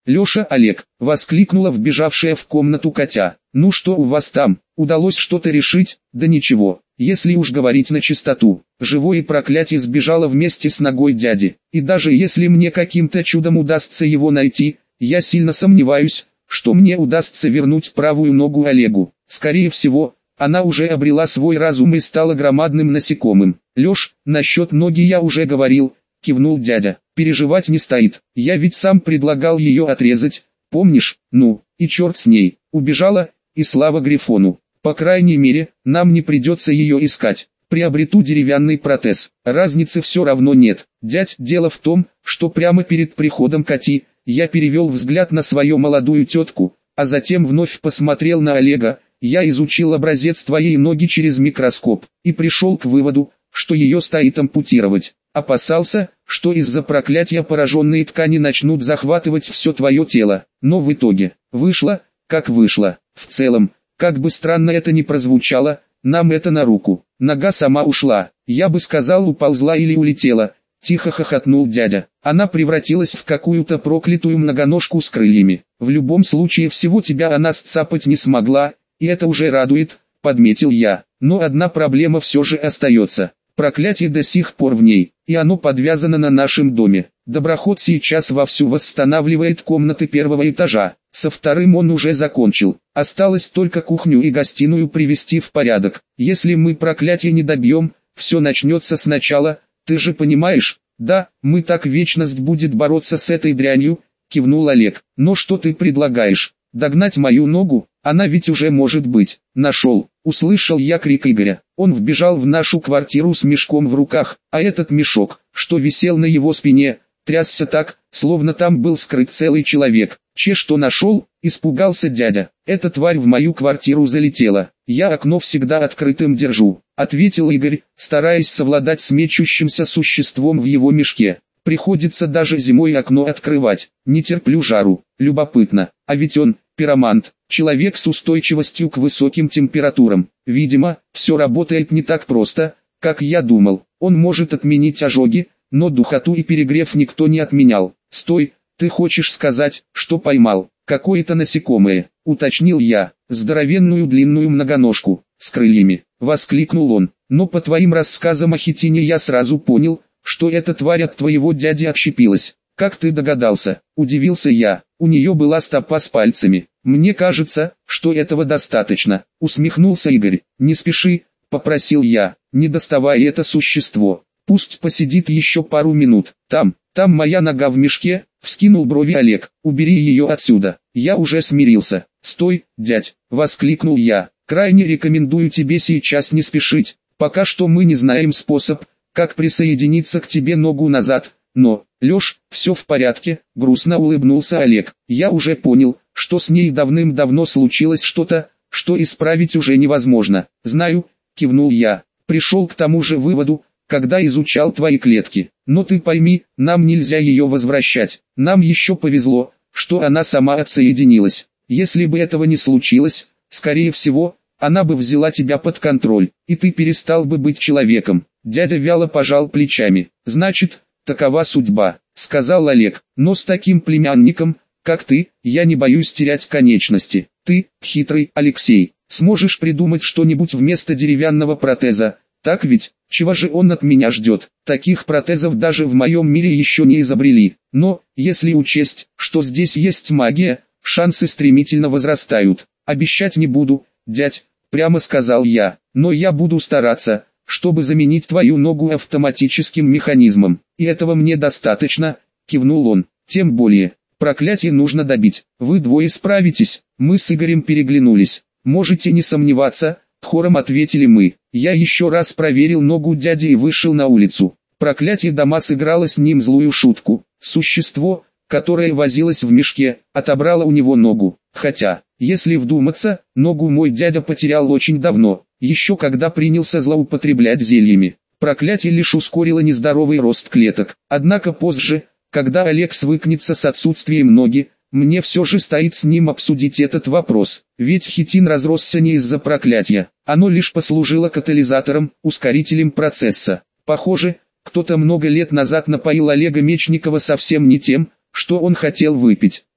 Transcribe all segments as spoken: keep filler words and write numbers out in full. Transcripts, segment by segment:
Леша, Олег, воскликнула вбежавшая в комнату Катя. Ну что у вас там, удалось что-то решить? Да ничего, если уж говорить на чистоту. Живое проклятие сбежало вместе с ногой дяди. И даже если мне каким-то чудом удастся его найти, я сильно сомневаюсь, что мне удастся вернуть правую ногу Олегу. Скорее всего, она уже обрела свой разум и стала громадным насекомым. Леш, насчет ноги я уже говорил, кивнул дядя. Переживать не стоит, я ведь сам предлагал ее отрезать, помнишь? Ну, и черт с ней, убежала, и слава Грифону. По крайней мере, нам не придется ее искать. Приобрету деревянный протез, разницы все равно нет. Дядь, дело в том, что прямо перед приходом Кати, я перевел взгляд на свою молодую тетку, а затем вновь посмотрел на Олега. Я изучил образец твоей ноги через микроскоп, и пришел к выводу, что ее стоит ампутировать. Опасался, что из-за проклятия пораженные ткани начнут захватывать все твое тело, но в итоге, вышло, как вышло. В целом, как бы странно это ни прозвучало, нам это на руку. Нога сама ушла, я бы сказал уползла или улетела, тихо хохотнул дядя. Она превратилась в какую-то проклятую многоножку с крыльями. В любом случае всего тебя она сцапать не смогла, и это уже радует, подметил я. Но одна проблема все же остается. Проклятие до сих пор в ней, и оно подвязано на нашем доме. Доброход сейчас вовсю восстанавливает комнаты первого этажа. Со вторым он уже закончил. Осталось только кухню и гостиную привести в порядок. Если мы проклятие не добьем, все начнется сначала, ты же понимаешь? Да, мы так вечность будет бороться с этой дрянью, кивнул Олег. Но что ты предлагаешь? Догнать мою ногу? Она ведь уже может быть. Нашел. Услышал я крик Игоря. Он вбежал в нашу квартиру с мешком в руках, а этот мешок, что висел на его спине, трясся так, словно там был скрыт целый человек. Че что нашел? Испугался дядя. Эта тварь в мою квартиру залетела. Я окно всегда открытым держу, ответил Игорь, стараясь совладать с мечущимся существом в его мешке. Приходится даже зимой окно открывать. Не терплю жару. Любопытно. А ведь он, пиромант, человек с устойчивостью к высоким температурам. Видимо, все работает не так просто, как я думал. Он может отменить ожоги, но духоту и перегрев никто не отменял. Стой, ты хочешь сказать, что поймал какое-то насекомое? Уточнил я. Здоровенную длинную многоножку, с крыльями, воскликнул он. Но по твоим рассказам о хитине я сразу понял, что эта тварь от твоего дяди отщепилась. Как ты догадался? Удивился я. У нее была стопа с пальцами. Мне кажется, что этого достаточно. Усмехнулся Игорь. Не спеши, попросил я, не доставай это существо. Пусть посидит еще пару минут. Там, там моя нога в мешке, вскинул брови Олег. Убери ее отсюда. Я уже смирился. Стой, дядь, воскликнул я. Крайне рекомендую тебе сейчас не спешить. Пока что мы не знаем способ, как присоединиться к тебе ногу назад, но, Леш, все в порядке, грустно улыбнулся Олег. Я уже понял, что с ней давным-давно случилось что-то, что исправить уже невозможно. Знаю, кивнул я, пришел к тому же выводу, когда изучал твои клетки. Но ты пойми, нам нельзя ее возвращать. Нам еще повезло, что она сама отсоединилась. Если бы этого не случилось, скорее всего, она бы взяла тебя под контроль, и ты перестал бы быть человеком. Дядя вяло пожал плечами. Значит, такова судьба, сказал Олег. Но с таким племянником, как ты, я не боюсь терять конечности. Ты, хитрый Алексей, сможешь придумать что-нибудь вместо деревянного протеза, так ведь? Чего же он от меня ждет? Таких протезов даже в моем мире еще не изобрели. Но, если учесть, что здесь есть магия, шансы стремительно возрастают. Обещать не буду, дядь, прямо сказал я, но я буду стараться, чтобы заменить твою ногу автоматическим механизмом. И этого мне достаточно, кивнул он. Тем более, проклятие нужно добить. Вы двое справитесь. Мы с Игорем переглянулись. Можете не сомневаться, хором ответили мы. Я еще раз проверил ногу дяди и вышел на улицу. Проклятие дома сыграло с ним злую шутку. Существо, которое возилось в мешке, отобрало у него ногу. Хотя, если вдуматься, ногу мой дядя потерял очень давно, еще когда принялся злоупотреблять зельями. Проклятие лишь ускорило нездоровый рост клеток. Однако позже, когда Олег свыкнется с отсутствием ноги, мне все же стоит с ним обсудить этот вопрос. Ведь хитин разросся не из-за проклятия, оно лишь послужило катализатором, ускорителем процесса. Похоже, кто-то много лет назад напоил Олега Мечникова совсем не тем, что он хотел выпить.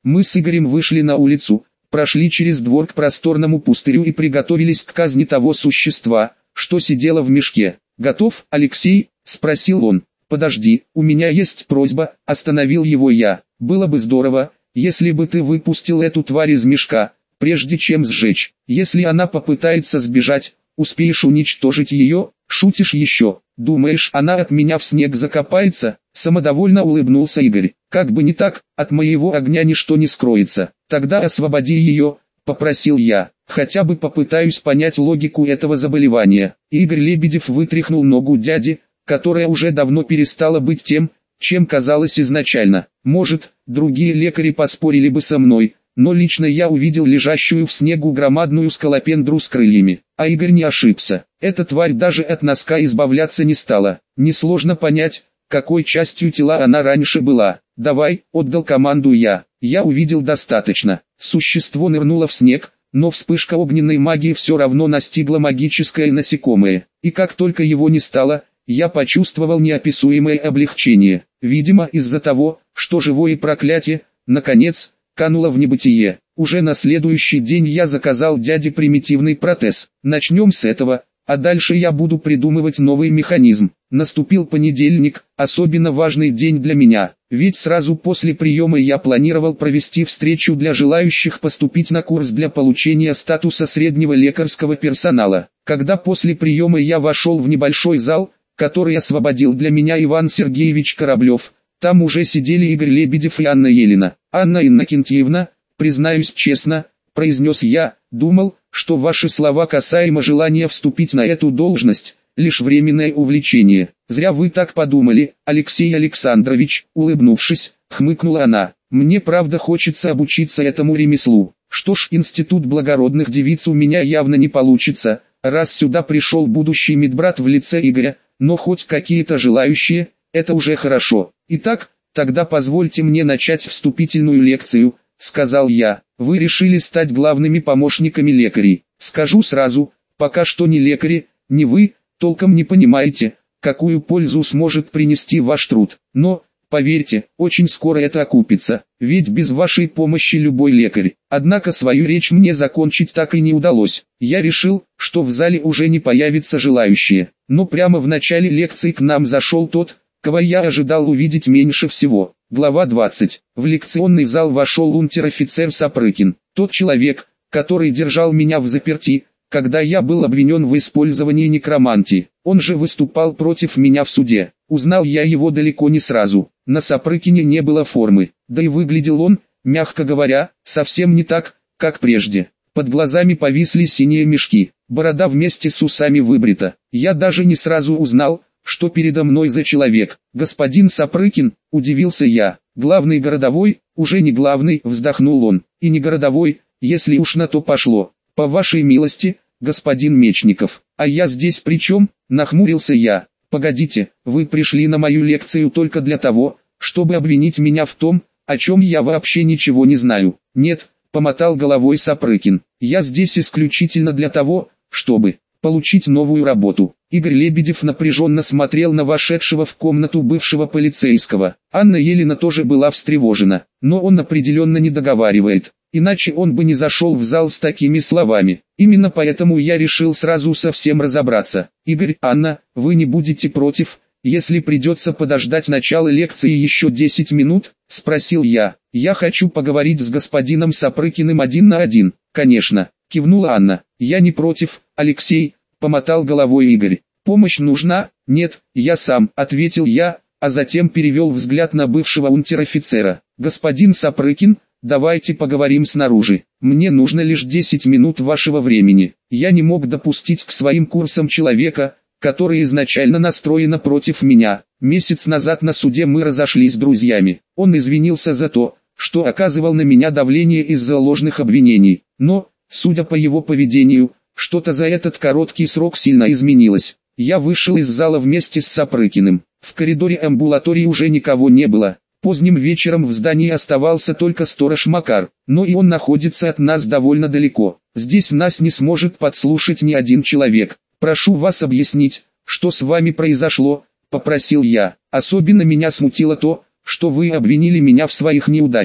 Мы с Игорем вышли на улицу, прошли через двор к просторному пустырю и приготовились к казни того существа, что сидело в мешке. «Готов, Алексей?» – спросил он. «Подожди, у меня есть просьба», – остановил его я. «Было бы здорово, если бы ты выпустил эту тварь из мешка, прежде чем сжечь. Если она попытается сбежать, успеешь уничтожить ее? Шутишь еще? Думаешь, она от меня в снег закопается?» Самодовольно улыбнулся Игорь. «Как бы не так, от моего огня ничто не скроется. Тогда освободи ее», — попросил я. «Хотя бы попытаюсь понять логику этого заболевания». Игорь Лебедев вытряхнул ногу дяди, которая уже давно перестала быть тем, чем казалась изначально. Может, другие лекари поспорили бы со мной, но лично я увидел лежащую в снегу громадную скалопендру с крыльями. А Игорь не ошибся. Эта тварь даже от носка избавляться не стала. Несложно понять, какой частью тела она раньше была. «Давай», — отдал команду я. Я увидел достаточно. Существо нырнуло в снег, но вспышка огненной магии все равно настигла магическое насекомое. И как только его не стало, я почувствовал неописуемое облегчение. Видимо, из-за того, что живое проклятие, наконец, кануло в небытие. Уже на следующий день я заказал дяде примитивный протез. Начнем с этого, а дальше я буду придумывать новый механизм. Наступил понедельник, особенно важный день для меня, ведь сразу после приема я планировал провести встречу для желающих поступить на курс для получения статуса среднего лекарского персонала. Когда после приема я вошел в небольшой зал, который освободил для меня Иван Сергеевич Кораблев, там уже сидели Игорь Лебедев и Анна Елена. «Анна Иннокентьевна, признаюсь честно», — произнес я, — «думал, что ваши слова касаемо желания вступить на эту должность — лишь временное увлечение. Зря вы так подумали, Алексей Александрович», — улыбнувшись, хмыкнула она. «Мне правда хочется обучиться этому ремеслу. Что ж, институт благородных девиц у меня явно не получится, раз сюда пришел будущий медбрат в лице Игоря, но хоть какие-то желающие, это уже хорошо. Итак, тогда позвольте мне начать вступительную лекцию», — сказал я. «Вы решили стать главными помощниками лекарей. Скажу сразу, пока что ни лекари, ни вы толком не понимаете, какую пользу сможет принести ваш труд. Но, поверьте, очень скоро это окупится, ведь без вашей помощи любой лекарь». Однако свою речь мне закончить так и не удалось. Я решил, что в зале уже не появятся желающие. Но прямо в начале лекции к нам зашел тот, кого я ожидал увидеть меньше всего. Глава двадцать. В лекционный зал вошел унтер-офицер Сапрыкин, тот человек, который держал меня в заперти, когда я был обвинен в использовании некромантии. Он же выступал против меня в суде. Узнал я его далеко не сразу. На Сапрыкине не было формы, да и выглядел он, мягко говоря, совсем не так, как прежде. Под глазами повисли синие мешки, борода вместе с усами выбрита. Я даже не сразу узнал, что передо мной за человек. «Господин Сапрыкин», — удивился я. «Главный городовой?» «Уже не главный», — вздохнул он. «И не городовой, если уж на то пошло. По вашей милости, господин Мечников». «А я здесь при чем?» — нахмурился я. «Погодите, вы пришли на мою лекцию только для того, чтобы обвинить меня в том, о чем я вообще ничего не знаю». «Нет», — помотал головой Сапрыкин. «Я здесь исключительно для того, чтобы получить новую работу». Игорь Лебедев напряженно смотрел на вошедшего в комнату бывшего полицейского. Анна Елена тоже была встревожена, но он определенно не договаривает, иначе он бы не зашел в зал с такими словами. Именно поэтому я решил сразу со всем разобраться. «Игорь, Анна, вы не будете против, если придется подождать начала лекции еще десять минут?» – спросил я. «Я хочу поговорить с господином Сапрыкиным один на один». «Конечно», – кивнула Анна. «Я не против, Алексей», – помотал головой Игорь. «Помощь нужна?» «Нет, я сам», – ответил я, а затем перевел взгляд на бывшего унтер-офицера. «Господин Сапрыкин, давайте поговорим снаружи. Мне нужно лишь десять минут вашего времени. Я не мог допустить к своим курсам человека, который изначально настроен против меня. Месяц назад на суде мы разошлись с друзьями. Он извинился за то, что оказывал на меня давление из-за ложных обвинений. Но, судя по его поведению, что-то за этот короткий срок сильно изменилось. Я вышел из зала вместе с Сапрыкиным. В коридоре амбулатории уже никого не было. Поздним вечером в здании оставался только сторож Макар, но и он находится от нас довольно далеко. Здесь нас не сможет подслушать ни один человек. «Прошу вас объяснить, что с вами произошло», — попросил я. «Особенно меня смутило то, что вы обвинили меня в своих неудачах».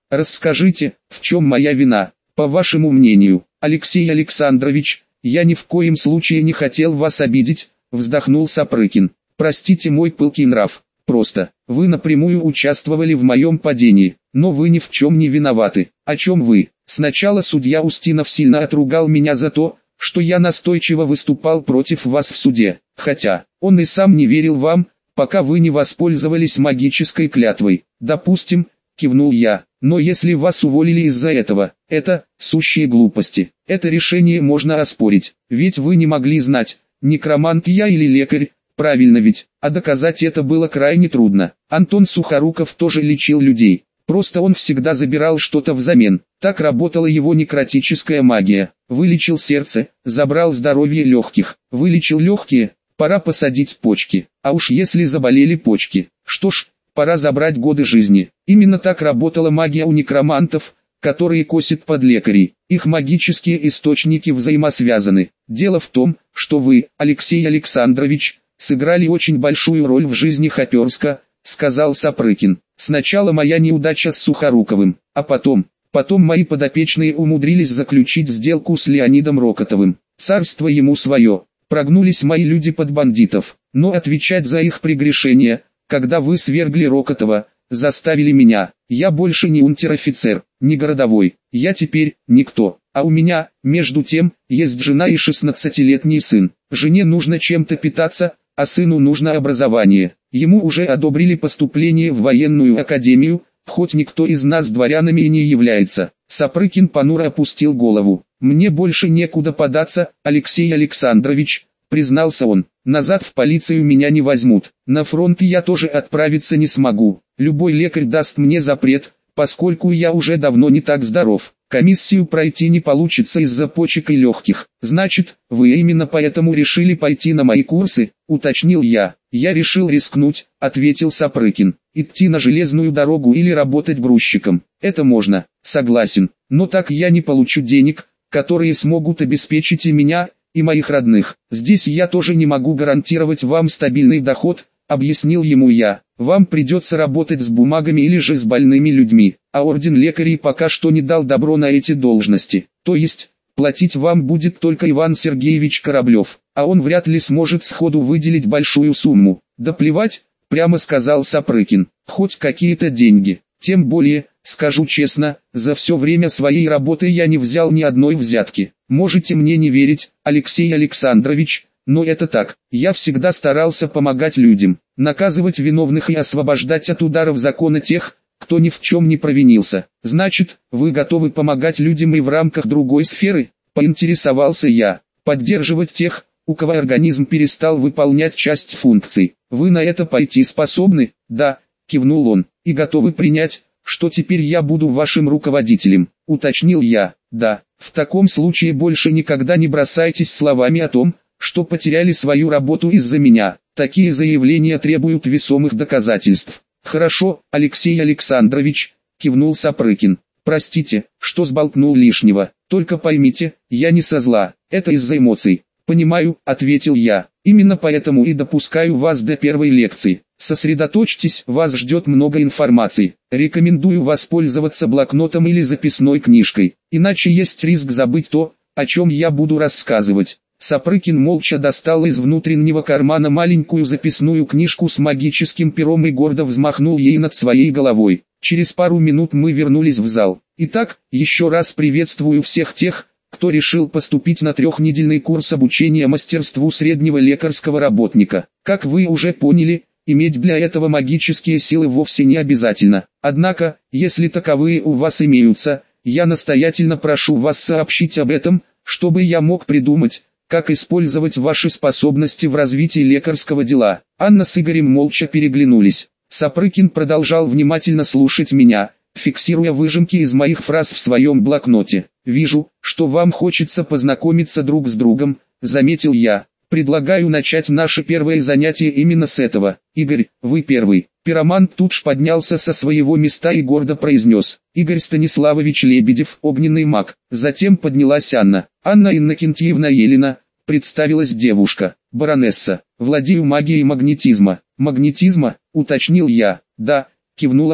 Расскажите, в чем моя вина, по вашему мнению? Алексей Александрович, я ни в коем случае не хотел вас обидеть, вздохнул Сапрыкин. Простите мой пылкий нрав, просто, вы напрямую участвовали в моем падении, но вы ни в чем не виноваты. О чем вы? Сначала судья Устинов сильно отругал меня за то, что я настойчиво выступал против вас в суде, хотя, он и сам не верил вам, пока вы не воспользовались магической клятвой. Допустим, кивнул я, но если вас уволили из-за этого, это, сущие глупости. Это решение можно оспорить, ведь вы не могли знать, некромант я или лекарь, правильно ведь, а доказать это было крайне трудно. Антон Сухоруков тоже лечил людей, просто он всегда забирал что-то взамен. Так работала его некротическая магия. Вылечил сердце, забрал здоровье легких, вылечил легкие, пора посадить почки. А уж если заболели почки, что ж, пора забрать годы жизни. Именно так работала магия у некромантов, которые косят под лекарей. Их магические источники взаимосвязаны. Дело в том, что вы, Алексей Александрович, сыграли очень большую роль в жизни Хоперска, сказал Сапрыкин. Сначала моя неудача с Сухоруковым, а потом... Потом мои подопечные умудрились заключить сделку с Леонидом Рокотовым. Царство ему свое. Прогнулись мои люди под бандитов. Но отвечать за их прегрешения, когда вы свергли Рокотова, заставили меня. Я больше не унтер-офицер, не городовой. Я теперь никто. А у меня, между тем, есть жена и шестнадцатилетний сын. Жене нужно чем-то питаться, а сыну нужно образование. Ему уже одобрили поступление в военную академию, хоть никто из нас дворянами и не является. Сапрыкин понуро опустил голову. «Мне больше некуда податься, Алексей Александрович», признался он. «Назад в полицию меня не возьмут. На фронт я тоже отправиться не смогу. Любой лекарь даст мне запрет, поскольку я уже давно не так здоров. Комиссию пройти не получится из-за почек и легких. Значит, вы именно поэтому решили пойти на мои курсы», уточнил я. «Я решил рискнуть», ответил Сапрыкин. «Идти на железную дорогу или работать грузчиком. Это можно, согласен. Но так я не получу денег, которые смогут обеспечить и меня, и моих родных. Здесь я тоже не могу гарантировать вам стабильный доход», объяснил ему я. «Вам придется работать с бумагами или же с больными людьми, а орден лекарей пока что не дал добро на эти должности. То есть, платить вам будет только Иван Сергеевич Кораблев, а он вряд ли сможет сходу выделить большую сумму». «Да плевать», прямо сказал Сапрыкин, «хоть какие-то деньги. Тем более, скажу честно, за все время своей работы я не взял ни одной взятки. Можете мне не верить, Алексей Александрович, но это так. Я всегда старался помогать людям, наказывать виновных и освобождать от ударов закона тех, кто ни в чем не провинился. Значит, вы готовы помогать людям и в рамках другой сферы?» Поинтересовался я. «Поддерживать тех, у кого организм перестал выполнять часть функций. Вы на это пойти способны?» «Да», кивнул он. «И готовы принять, что теперь я буду вашим руководителем?» Уточнил я. «Да, в таком случае больше никогда не бросайтесь словами о том, что потеряли свою работу из-за меня. Такие заявления требуют весомых доказательств». «Хорошо, Алексей Александрович», кивнул Сапрыкин. «Простите, что сболтнул лишнего. Только поймите, я не со зла, это из-за эмоций». «Понимаю», ответил я. «Именно поэтому и допускаю вас до первой лекции. Сосредоточьтесь, вас ждет много информации. Рекомендую воспользоваться блокнотом или записной книжкой, иначе есть риск забыть то, о чем я буду рассказывать». Сапрыкин молча достал из внутреннего кармана маленькую записную книжку с магическим пером и гордо взмахнул ей над своей головой. Через пару минут мы вернулись в зал. «Итак, еще раз приветствую всех тех, кто решил поступить на трехнедельный курс обучения мастерству среднего лекарского работника. Как вы уже поняли, иметь для этого магические силы вовсе не обязательно. Однако, если таковые у вас имеются, я настоятельно прошу вас сообщить об этом, чтобы я мог придумать, как использовать ваши способности в развитии лекарского дела». Анна с Игорем молча переглянулись. Сапрыкин продолжал внимательно слушать меня, фиксируя выжимки из моих фраз в своем блокноте. «Вижу, что вам хочется познакомиться друг с другом», — заметил я. «Предлагаю начать наше первое занятие именно с этого. Игорь, вы первый». Пиромант тут ж поднялся со своего места и гордо произнес: «Игорь Станиславович Лебедев, огненный маг». Затем поднялась Анна. «Анна Иннокентьевна Елена», — представилась девушка. «Баронесса, владею магией магнетизма». «Магнетизма?» — уточнил я. «Да», — кивнула она.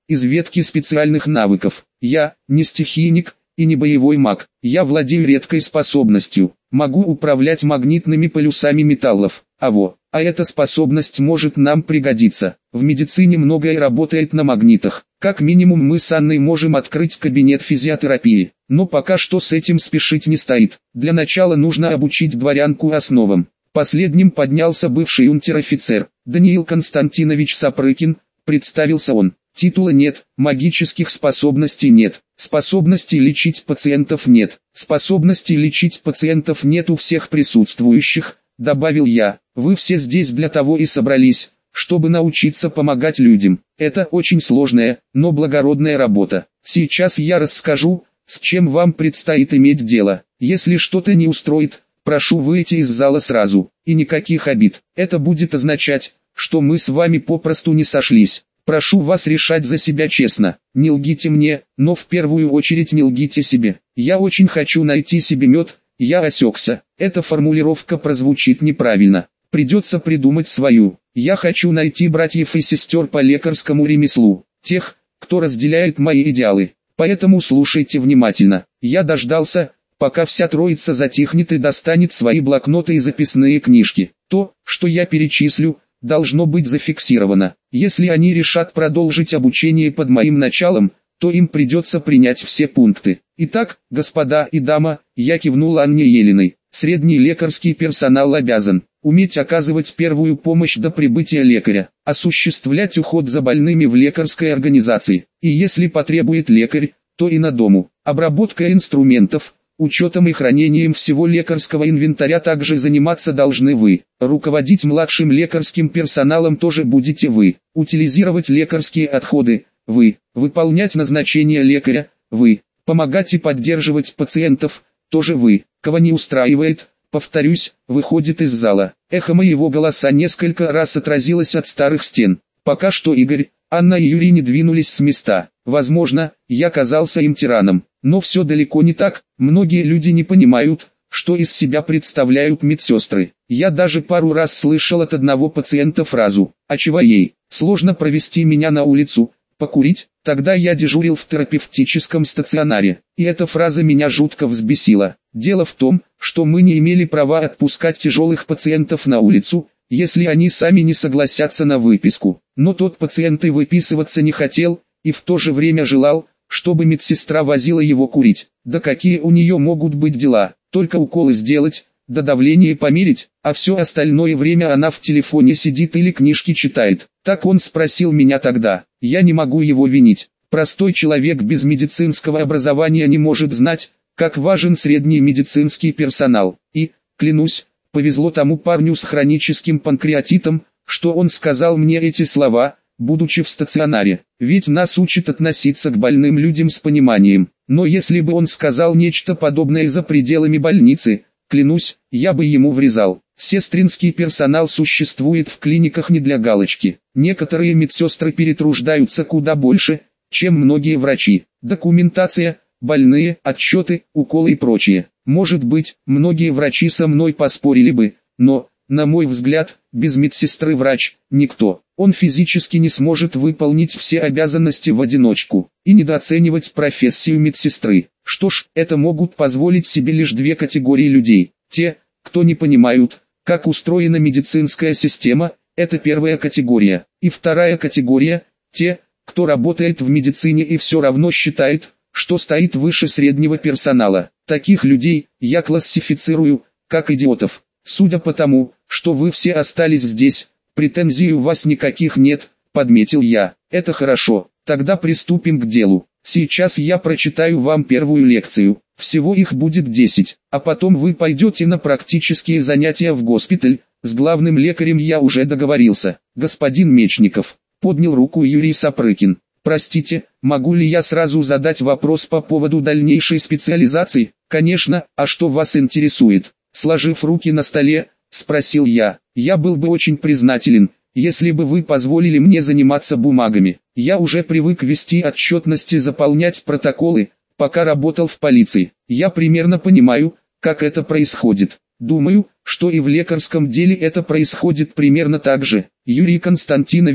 из ветки специальных навыков. Я не стихийник и не боевой маг. Я владею редкой способностью. Могу управлять магнитными полюсами металлов. А во, а эта способность может нам пригодиться. В медицине многое работает на магнитах. Как минимум мы с Анной можем открыть кабинет физиотерапии. Но пока что с этим спешить не стоит. Для начала нужно обучить дворянку основам. Последним поднялся бывший унтер-офицер, Даниил Константинович Сапрыкин, представился он. Титула нет, магических способностей нет, способностей лечить пациентов нет, способностей лечить пациентов нет у всех присутствующих, добавил я. Вы все здесь для того и собрались, чтобы научиться помогать людям. Это очень сложная, но благородная работа. Сейчас я расскажу, с чем вам предстоит иметь дело. Если что-то не устроит, прошу выйти из зала сразу, и никаких обид. Это будет означать, что мы с вами попросту не сошлись. Прошу вас решать за себя честно. Не лгите мне, но в первую очередь не лгите себе. Я очень хочу найти себе мед. Я осекся. Эта формулировка прозвучит неправильно. Придется придумать свою. Я хочу найти братьев и сестер по лекарскому ремеслу. Тех, кто разделяет мои идеалы. Поэтому слушайте внимательно. Я дождался, пока вся троица затихнет и достанет свои блокноты и записные книжки. То, что я перечислю, должно быть зафиксировано. Если они решат продолжить обучение под моим началом, то им придется принять все пункты. Итак, господа и дама, я кивнул Анне Елиной. Средний лекарский персонал обязан уметь оказывать первую помощь до прибытия лекаря, осуществлять уход за больными в лекарской организации, и если потребует лекарь, то и на дому. Обработка инструментов, учетом и хранением всего лекарского инвентаря также заниматься должны вы. Руководить младшим лекарским персоналом тоже будете вы. Утилизировать лекарские отходы – вы. Выполнять назначения лекаря – вы. Помогать и поддерживать пациентов – тоже вы. Кого не устраивает, повторюсь, выходит из зала. Эхо моего голоса несколько раз отразилось от старых стен. Пока что Игорь, Анна и Юрий не двинулись с места. Возможно, я казался им тираном. Но все далеко не так. Многие люди не понимают, что из себя представляют медсестры. Я даже пару раз слышал от одного пациента фразу: «А чего ей? Сложно провести меня на улицу, покурить?» Тогда я дежурил в терапевтическом стационаре, и эта фраза меня жутко взбесила. Дело в том, что мы не имели права отпускать тяжелых пациентов на улицу, если они сами не согласятся на выписку. Но тот пациент и выписываться не хотел, и в то же время желал, чтобы медсестра возила его курить. Да какие у нее могут быть дела, только уколы сделать, да давление померить, а все остальное время она в телефоне сидит или книжки читает. Так он спросил меня тогда. Я не могу его винить. Простой человек без медицинского образования не может знать, как важен средний медицинский персонал. И, клянусь, повезло тому парню с хроническим панкреатитом, что он сказал мне эти слова, будучи в стационаре. Ведь нас учат относиться к больным людям с пониманием. Но если бы он сказал нечто подобное за пределами больницы, клянусь, я бы ему врезал. Сестринский персонал существует в клиниках не для галочки. Некоторые медсестры перетруждаются куда больше, чем многие врачи. Документация, больные, отчеты, уколы и прочее. Может быть, многие врачи со мной поспорили бы, но, на мой взгляд, без медсестры врач – никто. Он физически не сможет выполнить все обязанности в одиночку. И недооценивать профессию медсестры. Что ж, это могут позволить себе лишь две категории людей. Те, кто не понимают, как устроена медицинская система, это первая категория. И вторая категория – те, кто работает в медицине и все равно считает, что стоит выше среднего персонала. Таких людей я классифицирую как идиотов. Судя по тому, что вы все остались здесь, претензий у вас никаких нет, подметил я. Это хорошо, тогда приступим к делу. Сейчас я прочитаю вам первую лекцию. Всего их будет десять, а потом вы пойдете на практические занятия в госпиталь. С главным лекарем я уже договорился. Господин Мечников, поднял руку Юрий Сапрыкин. Простите, могу ли я сразу задать вопрос по поводу дальнейшей специализации? Конечно, а что вас интересует? Сложив руки на столе, спросил я. Я был бы очень признателен, если бы вы позволили мне заниматься бумагами. Я уже привык вести отчетности, заполнять протоколы, пока работал в полиции. Я примерно понимаю, как это происходит. Думаю, что и в лекарском деле это происходит примерно так же. Юрий Константинович,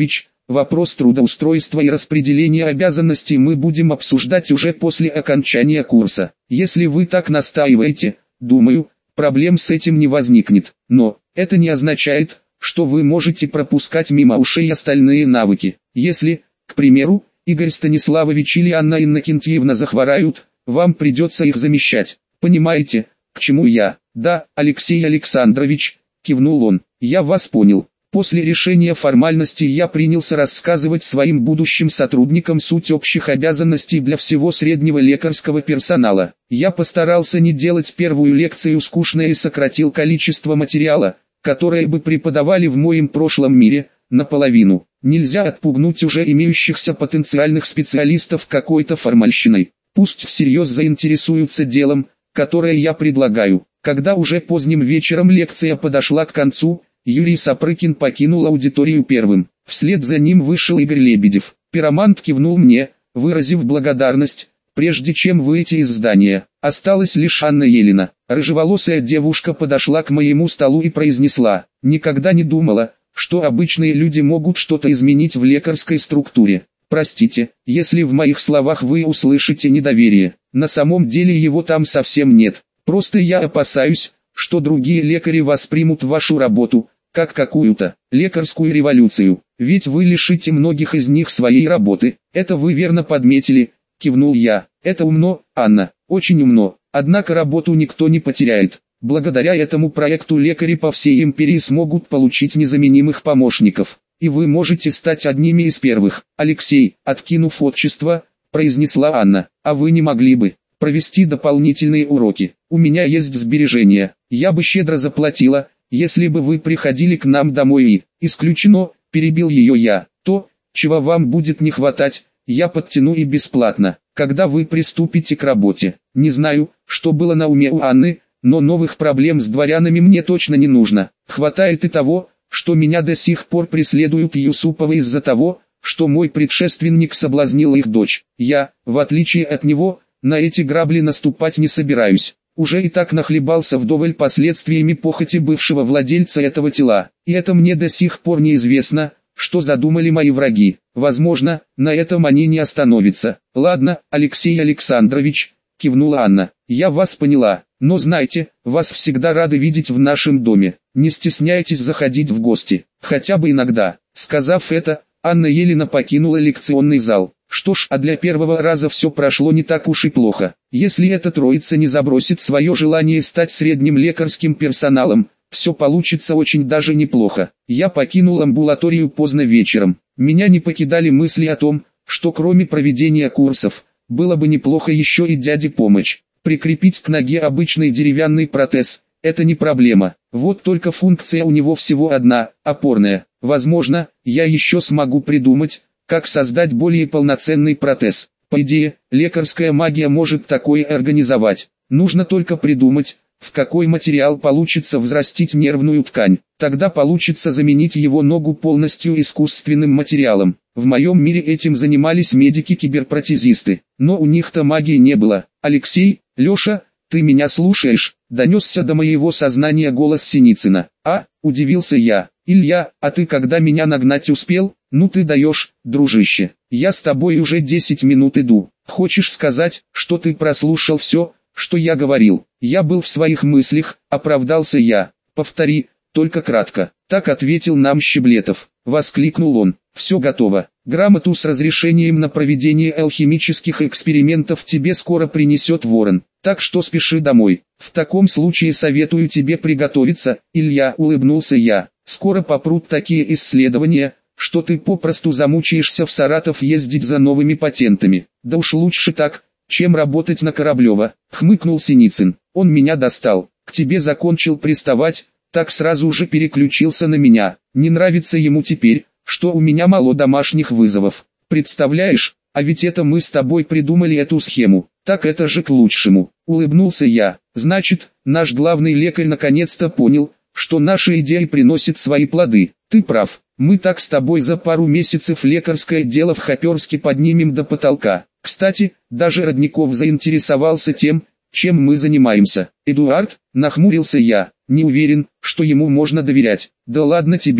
Вопрос трудоустройства и распределения обязанностей мы будем обсуждать уже после окончания курса. Если вы так настаиваете, думаю, проблем с этим не возникнет. Но это не означает, что вы можете пропускать мимо ушей остальные навыки. Если, к примеру, Игорь Станиславович или Анна Иннокентьевна захворают, вам придется их замещать. Понимаете, к чему я? Да, Алексей Александрович, кивнул он, я вас понял. После решения формальностей я принялся рассказывать своим будущим сотрудникам суть общих обязанностей для всего среднего лекарского персонала. Я постарался не делать первую лекцию скучной и сократил количество материала, которое бы преподавали в моем прошлом мире, наполовину. Нельзя отпугнуть уже имеющихся потенциальных специалистов какой-то формальщиной. Пусть всерьез заинтересуются делом, которое я предлагаю. Когда уже поздним вечером лекция подошла к концу, Юрий Сапрыкин покинул аудиторию первым. Вслед за ним вышел Игорь Лебедев. Пиромант кивнул мне, выразив благодарность, прежде чем выйти из здания. Осталась лишь Анна Елена. Рыжеволосая девушка подошла к моему столу и произнесла: «Никогда не думала, что обычные люди могут что-то изменить в лекарской структуре. Простите, если в моих словах вы услышите недоверие. На самом деле его там совсем нет. Просто я опасаюсь, что другие лекари воспримут вашу работу как какую-то лекарскую революцию. Ведь вы лишите многих из них своей работы». «Это вы верно подметили», — кивнул я. «Это умно, Анна, очень умно. Однако работу никто не потеряет. Благодаря этому проекту лекари по всей империи смогут получить незаменимых помощников. И вы можете стать одними из первых». «Алексей», откинув отчество, произнесла Анна, «а вы не могли бы провести дополнительные уроки? У меня есть сбережения. Я бы щедро заплатила, если бы вы приходили к нам домой и...» «Исключено», перебил ее я. «То, чего вам будет не хватать, я подтяну и бесплатно, когда вы приступите к работе». Не знаю, что было на уме у Анны, но новых проблем с дворянами мне точно не нужно. Хватает и того, что меня до сих пор преследуют Юсуповы из-за того, что мой предшественник соблазнил их дочь. Я, в отличие от него, на эти грабли наступать не собираюсь. Уже и так нахлебался вдоволь последствиями похоти бывшего владельца этого тела. И это мне до сих пор неизвестно, что задумали мои враги. Возможно, на этом они не остановятся. «Ладно, Алексей Александрович», — кивнула Анна, — «я вас поняла. Но знайте, вас всегда рады видеть в нашем доме. Не стесняйтесь заходить в гости, хотя бы иногда». Сказав это, Анна Елена покинула лекционный зал. Что ж, а для первого раза все прошло не так уж и плохо. Если эта троица не забросит свое желание стать средним лекарским персоналом, все получится очень даже неплохо. Я покинул амбулаторию поздно вечером. Меня не покидали мысли о том, что кроме проведения курсов, было бы неплохо еще и дяде помочь. Прикрепить к ноге обычный деревянный протез – это не проблема. Вот только функция у него всего одна – опорная. Возможно, я еще смогу придумать, как создать более полноценный протез. По идее, лекарская магия может такое организовать. Нужно только придумать, в какой материал получится взрастить нервную ткань. Тогда получится заменить его ногу полностью искусственным материалом. В моем мире этим занимались медики-киберпротезисты, но у них-то магии не было. «Алексей, Леша, ты меня слушаешь?» — донесся до моего сознания голос Синицына. «А?» — удивился я. «Илья, а ты когда меня нагнать успел?» «Ну ты даешь, дружище. Я с тобой уже десять минут иду. Хочешь сказать, что ты прослушал все, что я говорил?» «Я был в своих мыслях», — оправдался я. «Повтори, только кратко». «Так ответил нам Щеблетов», — воскликнул он. «Все готово. Грамоту с разрешением на проведение алхимических экспериментов тебе скоро принесет Ворон. Так что спеши домой. В таком случае советую тебе приготовиться». «Илья», — улыбнулся я, — «скоро попрут такие исследования, что ты попросту замучаешься в Саратов ездить за новыми патентами». «Да уж лучше так, чем работать на Кораблева», — хмыкнул Синицын. «Он меня достал. К тебе закончил приставать, так сразу же переключился на меня. Не нравится ему теперь, что у меня мало домашних вызовов. Представляешь, а ведь это мы с тобой придумали эту схему. Так это же к лучшему», — улыбнулся я. «Значит, наш главный лекарь наконец-то понял, что наша идея приносит свои плоды. Ты прав. Мы так с тобой за пару месяцев лекарское дело в Хоперске поднимем до потолка. Кстати, даже Родников заинтересовался тем, чем мы занимаемся». «Эдуард?» — нахмурился я. «Не уверен, что ему можно доверять». «Да ладно тебе.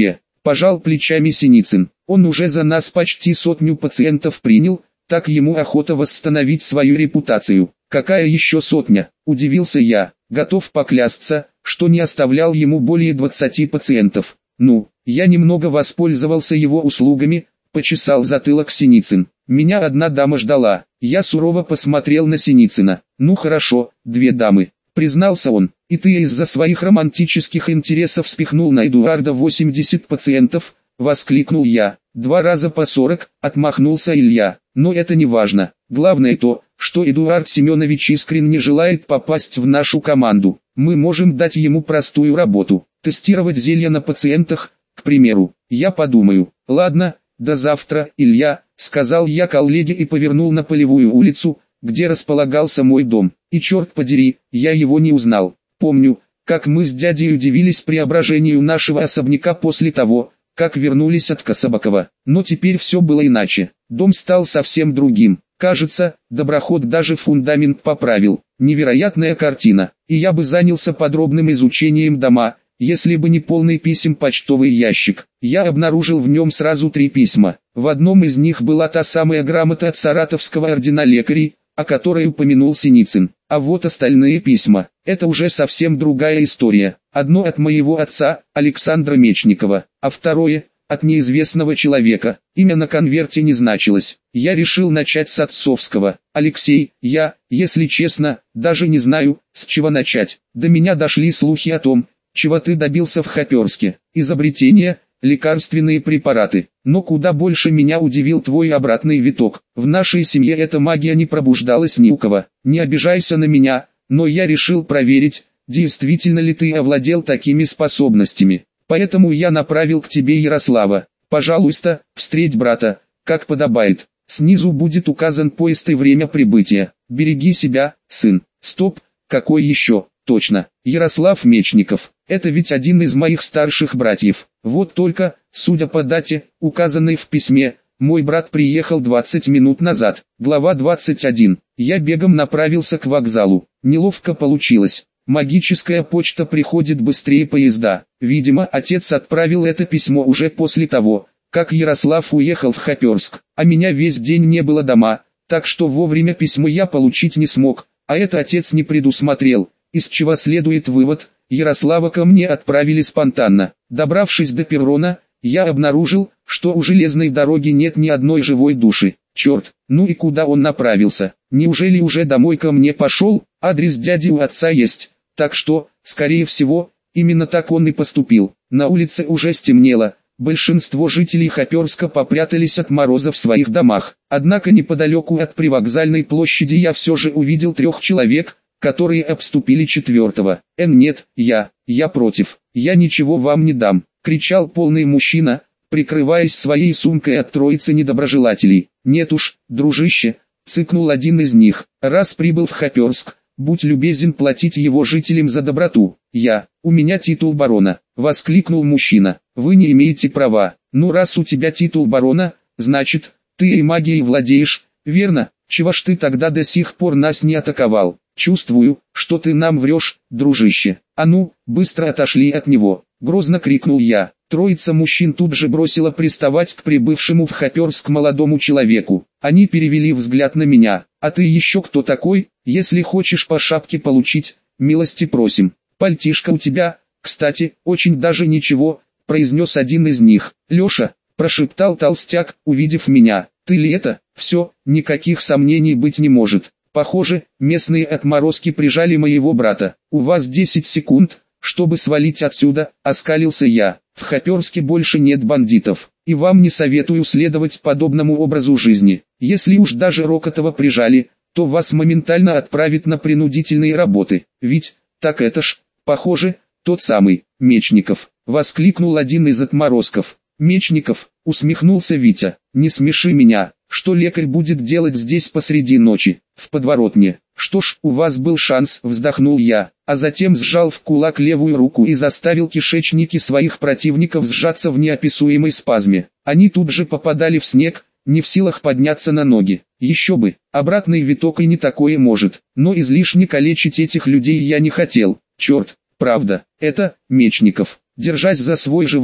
Пожал плечами Синицын. Он уже за нас почти сотню пациентов принял, так ему охота восстановить свою репутацию. Какая еще сотня? Удивился я. Готов поклясться, что не оставлял ему более двадцати пациентов. Ну, я немного воспользовался его услугами, почесал затылок Синицын. Меня одна дама ждала. Я сурово посмотрел на Синицына. Ну хорошо, две дамы, признался он. И ты из-за своих романтических интересов спихнул на Эдуарда восемьдесят пациентов, воскликнул я. Два раза по сорок, отмахнулся Илья. Но это не важно. Главное то, что Эдуард Семенович искренне желает попасть в нашу команду. Мы можем дать ему простую работу. Тестировать зелья на пациентах, к примеру. Я подумаю. Ладно, до завтра, Илья, сказал я коллеге и повернул на Полевую улицу, где располагался мой дом. И черт подери, я его не узнал. Помню, как мы с дядей удивились преображению нашего особняка после того, как вернулись от Кособокова. Но теперь все было иначе. Дом стал совсем другим. Кажется, доброход даже фундамент поправил. Невероятная картина. И я бы занялся подробным изучением дома, если бы не полный писем почтовый ящик. Я обнаружил в нем сразу три письма. В одном из них была та самая грамота от Саратовского ордена лекарей, о которой упомянул Синицын. А вот остальные письма. Это уже совсем другая история. Одно от моего отца, Александра Мечникова, а второе – от неизвестного человека. Имя на конверте не значилось. Я решил начать с отцовского. Алексей, я, если честно, даже не знаю, с чего начать. До меня дошли слухи о том, чего ты добился в Хоперске. Изобретения, лекарственные препараты. Но куда больше меня удивил твой обратный виток. В нашей семье эта магия не пробуждалась ни у кого. Не обижайся на меня, но я решил проверить, действительно ли ты овладел такими способностями. Поэтому я направил к тебе Ярослава. Пожалуйста, встреть брата, как подобает. Снизу будет указан поезд и время прибытия. Береги себя, сын. Стоп, какой еще? Точно, Ярослав Мечников. Это ведь один из моих старших братьев. Вот только, судя по дате, указанной в письме, мой брат приехал двадцать минут назад. Глава двадцать один. Я бегом направился к вокзалу. Неловко получилось. Магическая почта приходит быстрее поезда. Видимо, отец отправил это письмо уже после того, как Ярослав уехал в Хоперск. А меня весь день не было дома, так что вовремя письмо я получить не смог, а это отец не предусмотрел, из чего следует вывод: Ярослава ко мне отправили спонтанно. Добравшись до перрона, я обнаружил, что у железной дороги нет ни одной живой души. Черт, ну и куда он направился? Неужели уже домой ко мне пошел? Адрес дяди у отца есть, так что, скорее всего, именно так он и поступил. На улице уже стемнело, большинство жителей Хоперска попрятались от мороза в своих домах. Однако неподалеку от привокзальной площади я все же увидел трех человек, которые обступили четвертого. «Эн, нет, я, я против, я ничего вам не дам», — кричал полный мужчина, прикрываясь своей сумкой от троицы недоброжелателей. «Нет уж, дружище», — цыкнул один из них, — «раз прибыл в Хоперск, будь любезен платить его жителям за доброту». «Я, у меня титул барона», — воскликнул мужчина. «Вы не имеете права. Ну раз у тебя титул барона, значит, ты и магией владеешь, верно? Чего ж ты тогда до сих пор нас не атаковал? Чувствую, что ты нам врешь, дружище. А ну, быстро отошли от него», — грозно крикнул я. Троица мужчин тут же бросила приставать к прибывшему в Хоперск молодому человеку. Они перевели взгляд на меня. «А ты еще кто такой? Если хочешь по шапке получить, милости просим. Пальтишко у тебя, кстати, очень даже ничего», — произнес один из них. «Леша», — прошептал толстяк, увидев меня, — «ты ли это?» «Все, никаких сомнений быть не может. Похоже, местные отморозки прижали моего брата. У вас десять секунд, чтобы свалить отсюда», — оскалился я. «В Хоперске больше нет бандитов, и вам не советую следовать подобному образу жизни. Если уж даже Рокотова прижали, то вас моментально отправят на принудительные работы. Ведь, так это ж, похоже, тот самый, Мечников», — воскликнул один из отморозков. «Мечников», — усмехнулся Витя, — «не смеши меня. Что лекарь будет делать здесь посреди ночи, в подворотне?» «Что ж, у вас был шанс», — вздохнул я, а затем сжал в кулак левую руку и заставил кишечники своих противников сжаться в неописуемой спазме. Они тут же попадали в снег, не в силах подняться на ноги. Еще бы, обратный виток и не такое может, но излишне калечить этих людей я не хотел. Черт, правда, это, Мечников, держась за свой живот,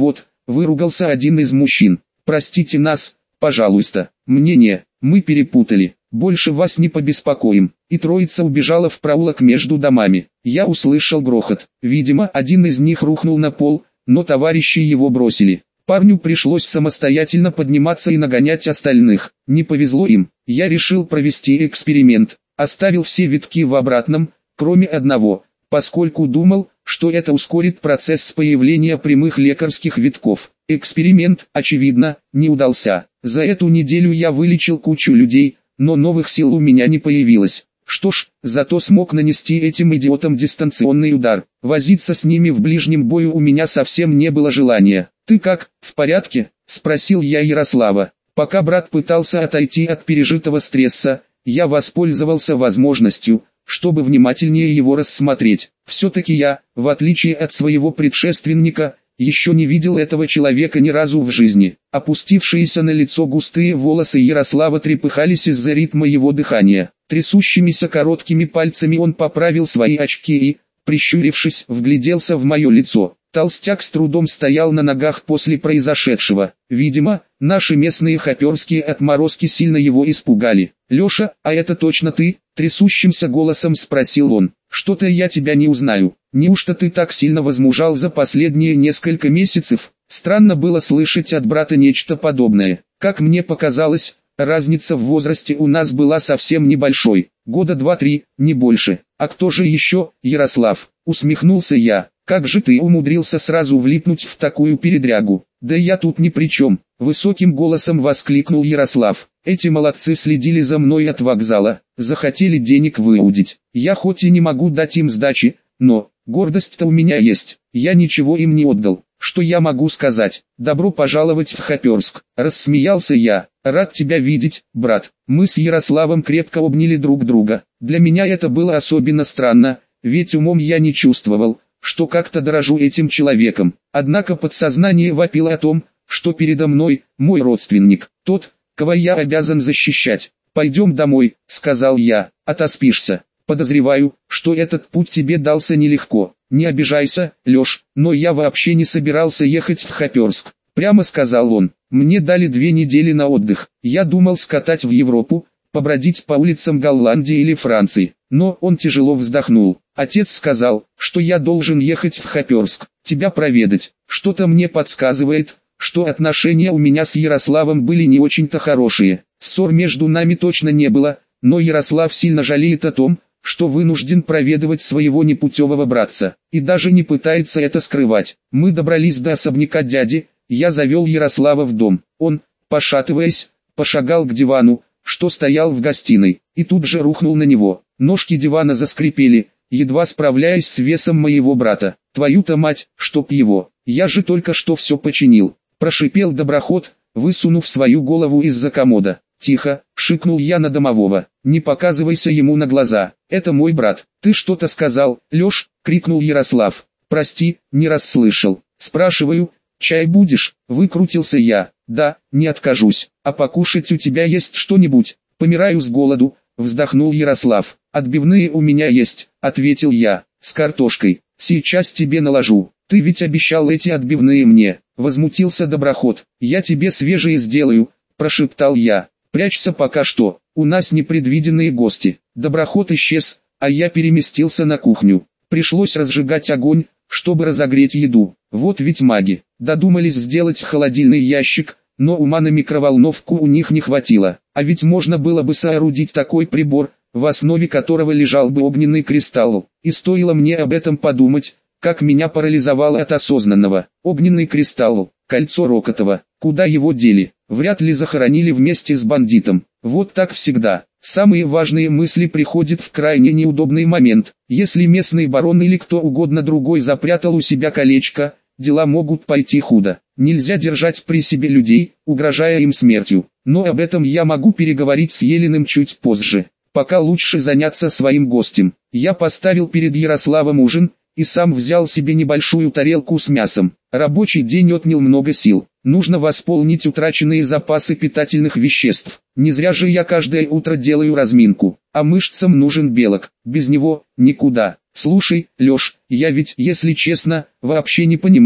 выругался один из мужчин. Простите нас, пожалуйста, мне не, мы перепутали, больше вас не побеспокоим. И троица убежала в проулок между домами. Я услышал грохот, видимо один из них рухнул на пол, но товарищи его бросили. Парню пришлось самостоятельно подниматься и нагонять остальных. Не повезло им, я решил провести эксперимент. Оставил все витки в обратном, кроме одного, поскольку думал, что это ускорит процесс появления прямых лекарских витков. Эксперимент, очевидно, не удался. За эту неделю я вылечил кучу людей, но новых сил у меня не появилось. Что ж, зато смог нанести этим идиотам дистанционный удар. Возиться с ними в ближнем бою у меня совсем не было желания. «Ты как, в порядке?» – спросил я Ярослава. Пока брат пытался отойти от пережитого стресса, я воспользовался возможностью, чтобы внимательнее его рассмотреть. Все-таки я, в отличие от своего предшественника, еще не видел этого человека ни разу в жизни. Опустившиеся на лицо густые волосы Ярослава трепыхались из-за ритма его дыхания. Трясущимися короткими пальцами он поправил свои очки и, прищурившись, вгляделся в мое лицо. Толстяк с трудом стоял на ногах после произошедшего. Видимо, наши местные хоперские отморозки сильно его испугали. «Леша, а это точно ты?» – трясущимся голосом спросил он. «Что-то я тебя не узнаю. Неужто ты так сильно возмужал за последние несколько месяцев?» Странно было слышать от брата нечто подобное. Как мне показалось, разница в возрасте у нас была совсем небольшой. Года два-три, не больше. «А кто же еще, Ярослав?» – усмехнулся я. «Как же ты умудрился сразу влипнуть в такую передрягу?» «Да я тут ни при чем», — высоким голосом воскликнул Ярослав. «Эти молодцы следили за мной от вокзала, захотели денег выудить. Я хоть и не могу дать им сдачи, но гордость-то у меня есть, я ничего им не отдал. Что я могу сказать? Добро пожаловать в Хоперск!» Рассмеялся я. «Рад тебя видеть, брат». Мы с Ярославом крепко обняли друг друга. Для меня это было особенно странно, ведь умом я не чувствовал, что как-то дорожу этим человеком. Однако подсознание вопило о том, что передо мной мой родственник, тот, кого я обязан защищать. «Пойдем домой», — сказал я, — «отоспишься. Подозреваю, что этот путь тебе дался нелегко. Не обижайся, Леш, но я вообще не собирался ехать в Хоперск», — прямо сказал он. «Мне дали две недели на отдых. Я думал скатать в Европу, побродить по улицам Голландии или Франции». Но он тяжело вздохнул. «Отец сказал, что я должен ехать в Хоперск, тебя проведать. Что-то мне подсказывает, что отношения у меня с Ярославом были не очень-то хорошие. Ссор между нами точно не было, но Ярослав сильно жалеет о том, что вынужден проведывать своего непутевого братца, и даже не пытается это скрывать. Мы добрались до особняка дяди, я завел Ярослава в дом. Он, пошатываясь, пошагал к дивану, что стоял в гостиной, и тут же рухнул на него. Ножки дивана заскрипели, едва справляясь с весом моего брата. «Твою-то мать, чтоб его, я же только что все починил», – прошипел доброход, высунув свою голову из-за комода. «Тихо», – шикнул я на домового, – «не показывайся ему на глаза, это мой брат». «Ты что-то сказал, Леш?» – крикнул Ярослав. «Прости, не расслышал. Спрашиваю, чай будешь?» – выкрутился я. «Да, не откажусь. А покушать у тебя есть что-нибудь?» «Помираю с голоду», – вздохнул Ярослав. «Отбивные у меня есть», — ответил я, — «с картошкой. Сейчас тебе наложу. Ты ведь обещал эти отбивные мне», — возмутился доброход. «Я тебе свежие сделаю», — прошептал я. «Прячься пока что, у нас непредвиденные гости». Доброход исчез, а я переместился на кухню. Пришлось разжигать огонь, чтобы разогреть еду. Вот ведь маги, додумались сделать холодильный ящик, но ума на микроволновку у них не хватило. А ведь можно было бы соорудить такой прибор, в основе которого лежал бы огненный кристалл. И стоило мне об этом подумать, как меня парализовало от осознанного. Огненный кристалл, кольцо Рокотова, куда его дели? Вряд ли захоронили вместе с бандитом. Вот так всегда. Самые важные мысли приходят в крайне неудобный момент. Если местный барон или кто угодно другой запрятал у себя колечко, дела могут пойти худо. Нельзя держать при себе людей, угрожая им смертью. Но об этом я могу переговорить с Елиным чуть позже. Пока лучше заняться своим гостем. Я поставил перед Ярославом ужин, и сам взял себе небольшую тарелку с мясом. Рабочий день отнял много сил. Нужно восполнить утраченные запасы питательных веществ. Не зря же я каждое утро делаю разминку. А мышцам нужен белок. Без него никуда. Слушай, Леш, я ведь, если честно, вообще не понимаю,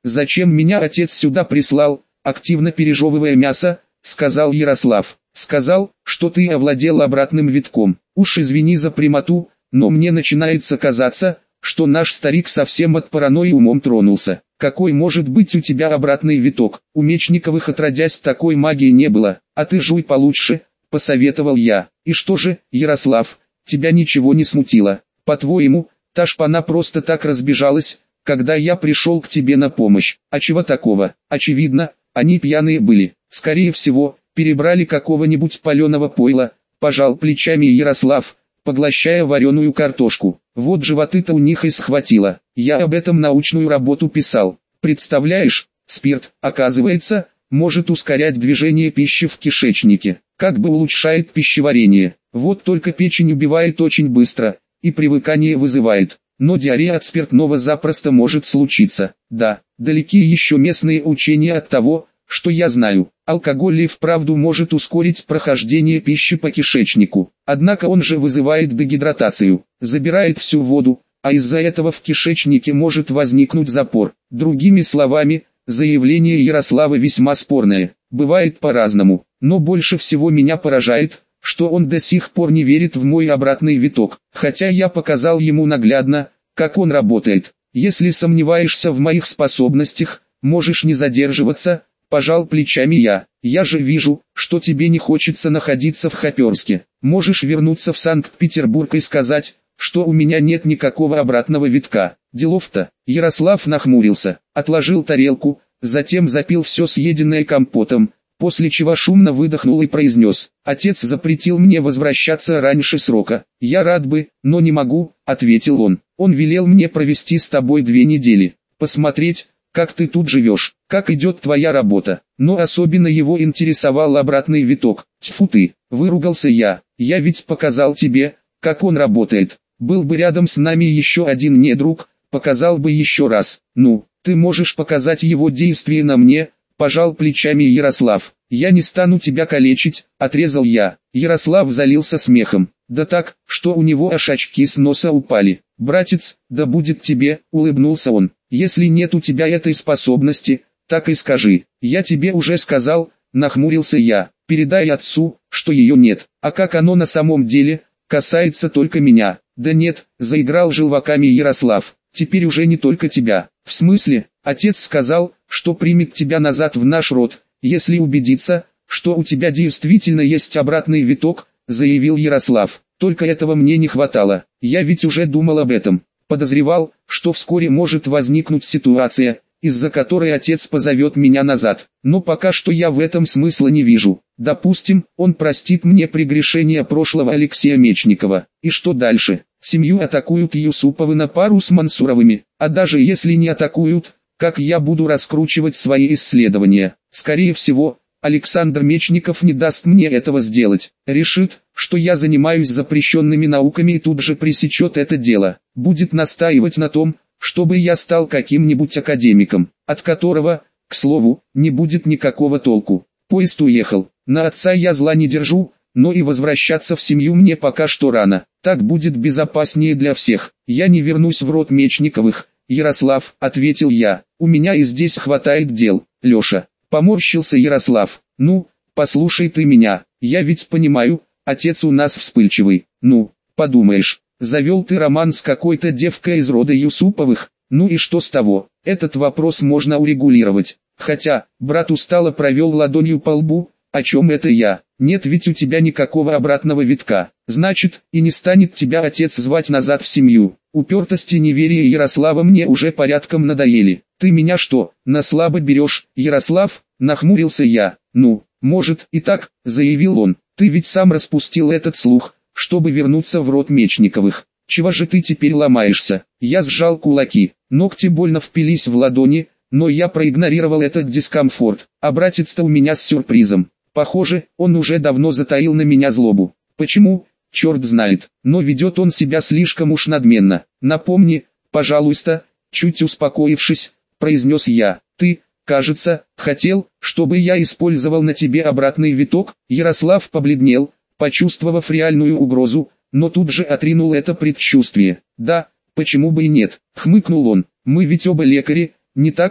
зачем меня отец сюда прислал, активно пережевывая мясо, сказал Ярослав. Сказал, что ты овладел обратным витком. Уж извини за прямоту, но мне начинается казаться, что наш старик совсем от паранойи умом тронулся. Какой может быть у тебя обратный виток? У Мечниковых отродясь такой магии не было, а ты жуй получше, посоветовал я. И что же, Ярослав, тебя ничего не смутило? По-твоему, та шпана просто так разбежалась, когда я пришел к тебе на помощь? А чего такого? Очевидно, они пьяные были. Скорее всего, перебрали какого-нибудь паленого пойла, пожал плечами Ярослав, поглощая вареную картошку. Вот животы-то у них и схватило. Я об этом научную работу писал. Представляешь, спирт, оказывается, может ускорять движение пищи в кишечнике, как бы улучшает пищеварение. Вот только печень убивает очень быстро, и привыкание вызывает. Но диарея от спиртного запросто может случиться. Да, далеки еще местные учения от того, что я знаю. Алкоголь и вправду может ускорить прохождение пищи по кишечнику. Однако он же вызывает дегидратацию, забирает всю воду, а из-за этого в кишечнике может возникнуть запор. Другими словами, заявление Ярослава весьма спорное. Бывает по-разному, но больше всего меня поражает, что он до сих пор не верит в мой обратный виток, хотя я показал ему наглядно, как он работает. Если сомневаешься в моих способностях, можешь не задерживаться, пожал плечами я. Я же вижу, что тебе не хочется находиться в Хоперске. Можешь вернуться в Санкт-Петербург и сказать, что у меня нет никакого обратного витка. Делов-то. Ярослав нахмурился, отложил тарелку, затем запил все съеденное компотом, после чего шумно выдохнул и произнес: «Отец запретил мне возвращаться раньше срока. Я рад бы, но не могу», — ответил он. «Он велел мне провести с тобой две недели, посмотреть, как ты тут живешь, как идет твоя работа». Но особенно его интересовал обратный виток. «Тьфу ты», — выругался я, — «я ведь показал тебе, как он работает. Был бы рядом с нами еще один недруг, показал бы еще раз. Ну, ты можешь показать его действие на мне», — пожал плечами Ярослав. «Я не стану тебя калечить», — отрезал я. Ярослав залился смехом, да так, что у него аж очки с носа упали. «Братец, да будет тебе», — улыбнулся он. «Если нет у тебя этой способности, так и скажи». «Я тебе уже сказал», — нахмурился я. «Передай отцу, что ее нет. А как оно на самом деле, касается только меня». «Да нет», — заиграл желваками Ярослав. «Теперь уже не только тебя». «В смысле?» «Отец сказал, что примет тебя назад в наш род, если убедится, что у тебя действительно есть обратный виток», — заявил Ярослав. «Только этого мне не хватало. Я ведь уже думал об этом. Подозревал, что вскоре может возникнуть ситуация, из-за которой отец позовет меня назад. Но пока что я в этом смысла не вижу. Допустим, он простит мне прегрешение прошлого Алексея Мечникова. И что дальше? Семью атакуют Юсуповы на пару с Мансуровыми. А даже если не атакуют, как я буду раскручивать свои исследования? Скорее всего, Александр Мечников не даст мне этого сделать. Решит, что я занимаюсь запрещенными науками и тут же пресечет это дело. Будет настаивать на том, чтобы я стал каким-нибудь академиком, от которого, к слову, не будет никакого толку. Поезд уехал. На отца я зла не держу, но и возвращаться в семью мне пока что рано. Так будет безопаснее для всех. Я не вернусь в род Мечниковых, Ярослав, ответил я. У меня и здесь хватает дел, Леша. Поморщился Ярослав. Ну, послушай ты меня, я ведь понимаю, отец у нас вспыльчивый. Ну, подумаешь, завел ты роман с какой-то девкой из рода Юсуповых. Ну и что с того? Этот вопрос можно урегулировать. Хотя, брат устало провел ладонью по лбу. О чем это я? Нет ведь у тебя никакого обратного витка. Значит, и не станет тебя отец звать назад в семью. Упертость и неверие Ярослава мне уже порядком надоели. Ты меня что, на слабо берешь, Ярослав? Нахмурился я. Ну, может и так, заявил он. Ты ведь сам распустил этот слух, чтобы вернуться в род Мечниковых. Чего же ты теперь ломаешься? Я сжал кулаки, ногти больно впились в ладони, но я проигнорировал этот дискомфорт. А братец-то у меня с сюрпризом. Похоже, он уже давно затаил на меня злобу. Почему? Черт знает, но ведет он себя слишком уж надменно. Напомни, пожалуйста, чуть успокоившись, произнес я. Ты, кажется, хотел, чтобы я использовал на тебе обратный виток. Ярослав побледнел, почувствовав реальную угрозу, но тут же отринул это предчувствие. Да, почему бы и нет, хмыкнул он. Мы ведь оба лекари, не так ли?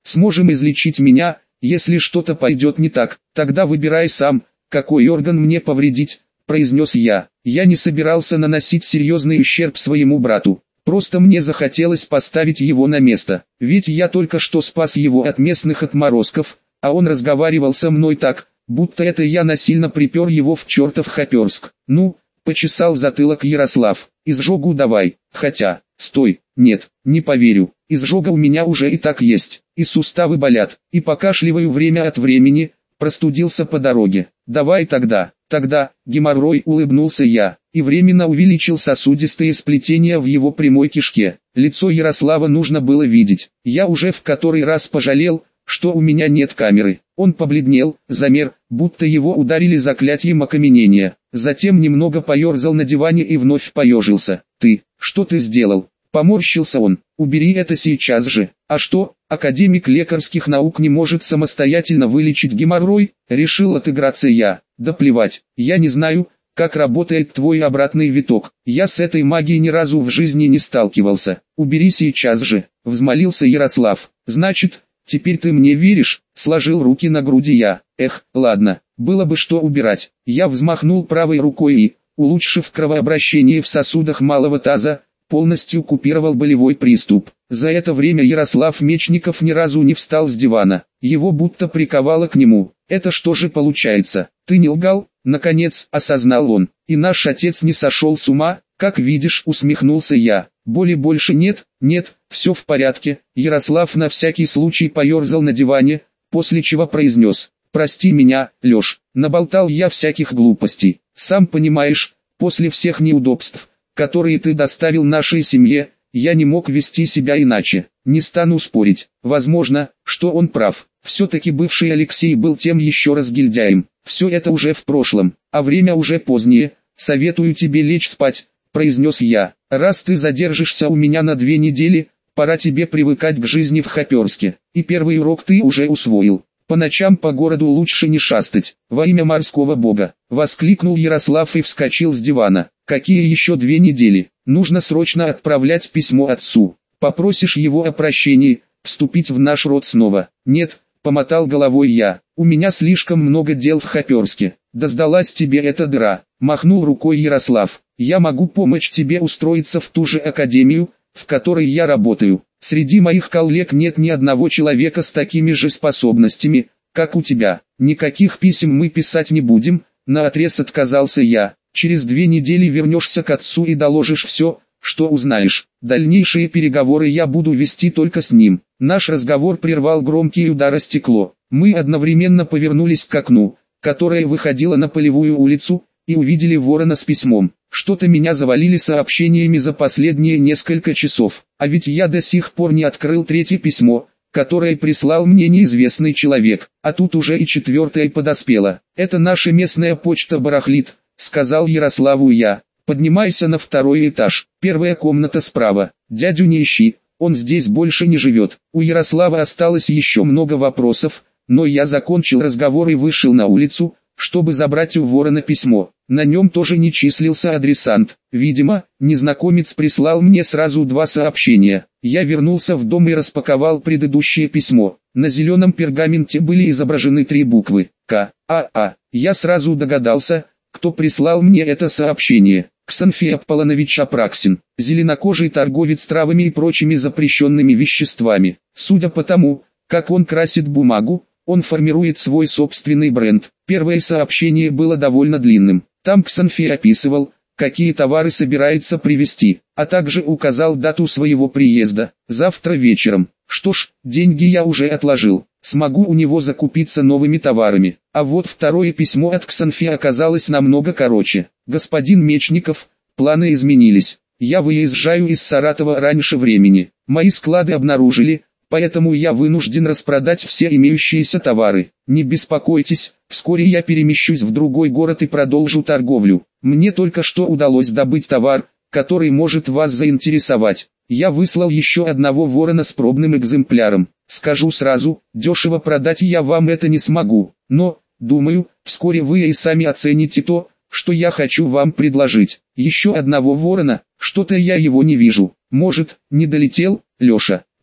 Сможем излечить меня, если что-то пойдет не так, тогда выбирай сам, какой орган мне повредить, произнес я. Я не собирался наносить серьезный ущерб своему брату. Просто мне захотелось поставить его на место, ведь я только что спас его от местных отморозков, а он разговаривал со мной так, будто это я насильно припер его в чертов Хоперск. Ну, почесал затылок Ярослав, изжогу давай, хотя, стой, нет, не поверю, изжога у меня уже и так есть, и суставы болят, и покашливаю время от времени, простудился по дороге. Давай тогда, тогда, геморрой, улыбнулся я, и временно увеличил сосудистые сплетения в его прямой кишке. Лицо Ярослава нужно было видеть. Я уже в который раз пожалел, что у меня нет камеры. Он побледнел, замер, будто его ударили заклятием окаменения. Затем немного поерзал на диване и вновь поежился. «Ты, что ты сделал?» Поморщился он. «Убери это сейчас же». «А что, академик лекарских наук не может самостоятельно вылечить геморрой?» Решил отыграться я. «Да плевать, я не знаю, как работает твой обратный виток. Я с этой магией ни разу в жизни не сталкивался. Убери сейчас же», взмолился Ярослав. «Значит, теперь ты мне веришь?» Сложил руки на груди я. «Эх, ладно, было бы что убирать». Я взмахнул правой рукой и, улучшив кровообращение в сосудах малого таза, полностью купировал болевой приступ. За это время Ярослав Мечников ни разу не встал с дивана. Его будто приковало к нему. «Это что же получается? Ты не лгал?» Наконец осознал он. «И наш отец не сошел с ума?» «Как видишь», усмехнулся я. «Боли больше нет?» «Нет, все в порядке». Ярослав на всякий случай поерзал на диване, после чего произнес: «Прости меня, Леш, наболтал я всяких глупостей. Сам понимаешь, после всех неудобств, которые ты доставил нашей семье, я не мог вести себя иначе. Не стану спорить, возможно, что он прав. Все-таки бывший Алексей был тем еще разгильдяем. Все это уже в прошлом, а время уже позднее. Советую тебе лечь спать», произнес я. «Раз ты задержишься у меня на две недели, пора тебе привыкать к жизни в Хоперске. И первый урок ты уже усвоил. По ночам по городу лучше не шастать. Во имя морского бога», воскликнул Ярослав и вскочил с дивана. «Какие еще две недели? Нужно срочно отправлять письмо отцу. Попросишь его о прощении, вступить в наш род снова». «Нет», помотал головой я, «у меня слишком много дел в Хоперске». «Да сдалась тебе эта дыра», махнул рукой Ярослав. «Я могу помочь тебе устроиться в ту же академию, в которой я работаю. Среди моих коллег нет ни одного человека с такими же способностями, как у тебя. Никаких писем мы писать не будем», наотрез отказался я. «Через две недели вернешься к отцу и доложишь все, что узнаешь. Дальнейшие переговоры я буду вести только с ним». Наш разговор прервал громкий удар о стекло. Мы одновременно повернулись к окну, которое выходило на Полевую улицу, и увидели ворона с письмом. Что-то меня завалили сообщениями за последние несколько часов, а ведь я до сих пор не открыл третье письмо, которое прислал мне неизвестный человек, а тут уже и четвертое подоспело. «Это наша местная почта барахлит», сказал Ярославу я. «Поднимайся на второй этаж, первая комната справа. Дядю не ищи, он здесь больше не живет». У Ярослава осталось еще много вопросов, но я закончил разговор и вышел на улицу, чтобы забрать у ворона письмо. На нем тоже не числился адресант. Видимо, незнакомец прислал мне сразу два сообщения. Я вернулся в дом и распаковал предыдущее письмо. На зеленом пергаменте были изображены три буквы К, А, А. Я сразу догадался, кто прислал мне это сообщение. Ксанфей Аполлонович Апраксин, зеленокожий торговец травами и прочими запрещенными веществами. Судя по тому, как он красит бумагу, он формирует свой собственный бренд. Первое сообщение было довольно длинным. Там Ксанфей описывал, какие товары собирается привезти, а также указал дату своего приезда. Завтра вечером. Что ж, деньги я уже отложил. Смогу у него закупиться новыми товарами. А вот второе письмо от Ксанфея оказалось намного короче. «Господин Мечников, планы изменились. Я выезжаю из Саратова раньше времени. Мои склады обнаружили, поэтому я вынужден распродать все имеющиеся товары. Не беспокойтесь, вскоре я перемещусь в другой город и продолжу торговлю. Мне только что удалось добыть товар, который может вас заинтересовать. Я выслал еще одного ворона с пробным экземпляром. Скажу сразу, дешево продать я вам это не смогу, но, думаю, вскоре вы и сами оцените то, что я хочу вам предложить. Еще одного ворона, что-то я его не вижу. Может, не долетел, Леша?»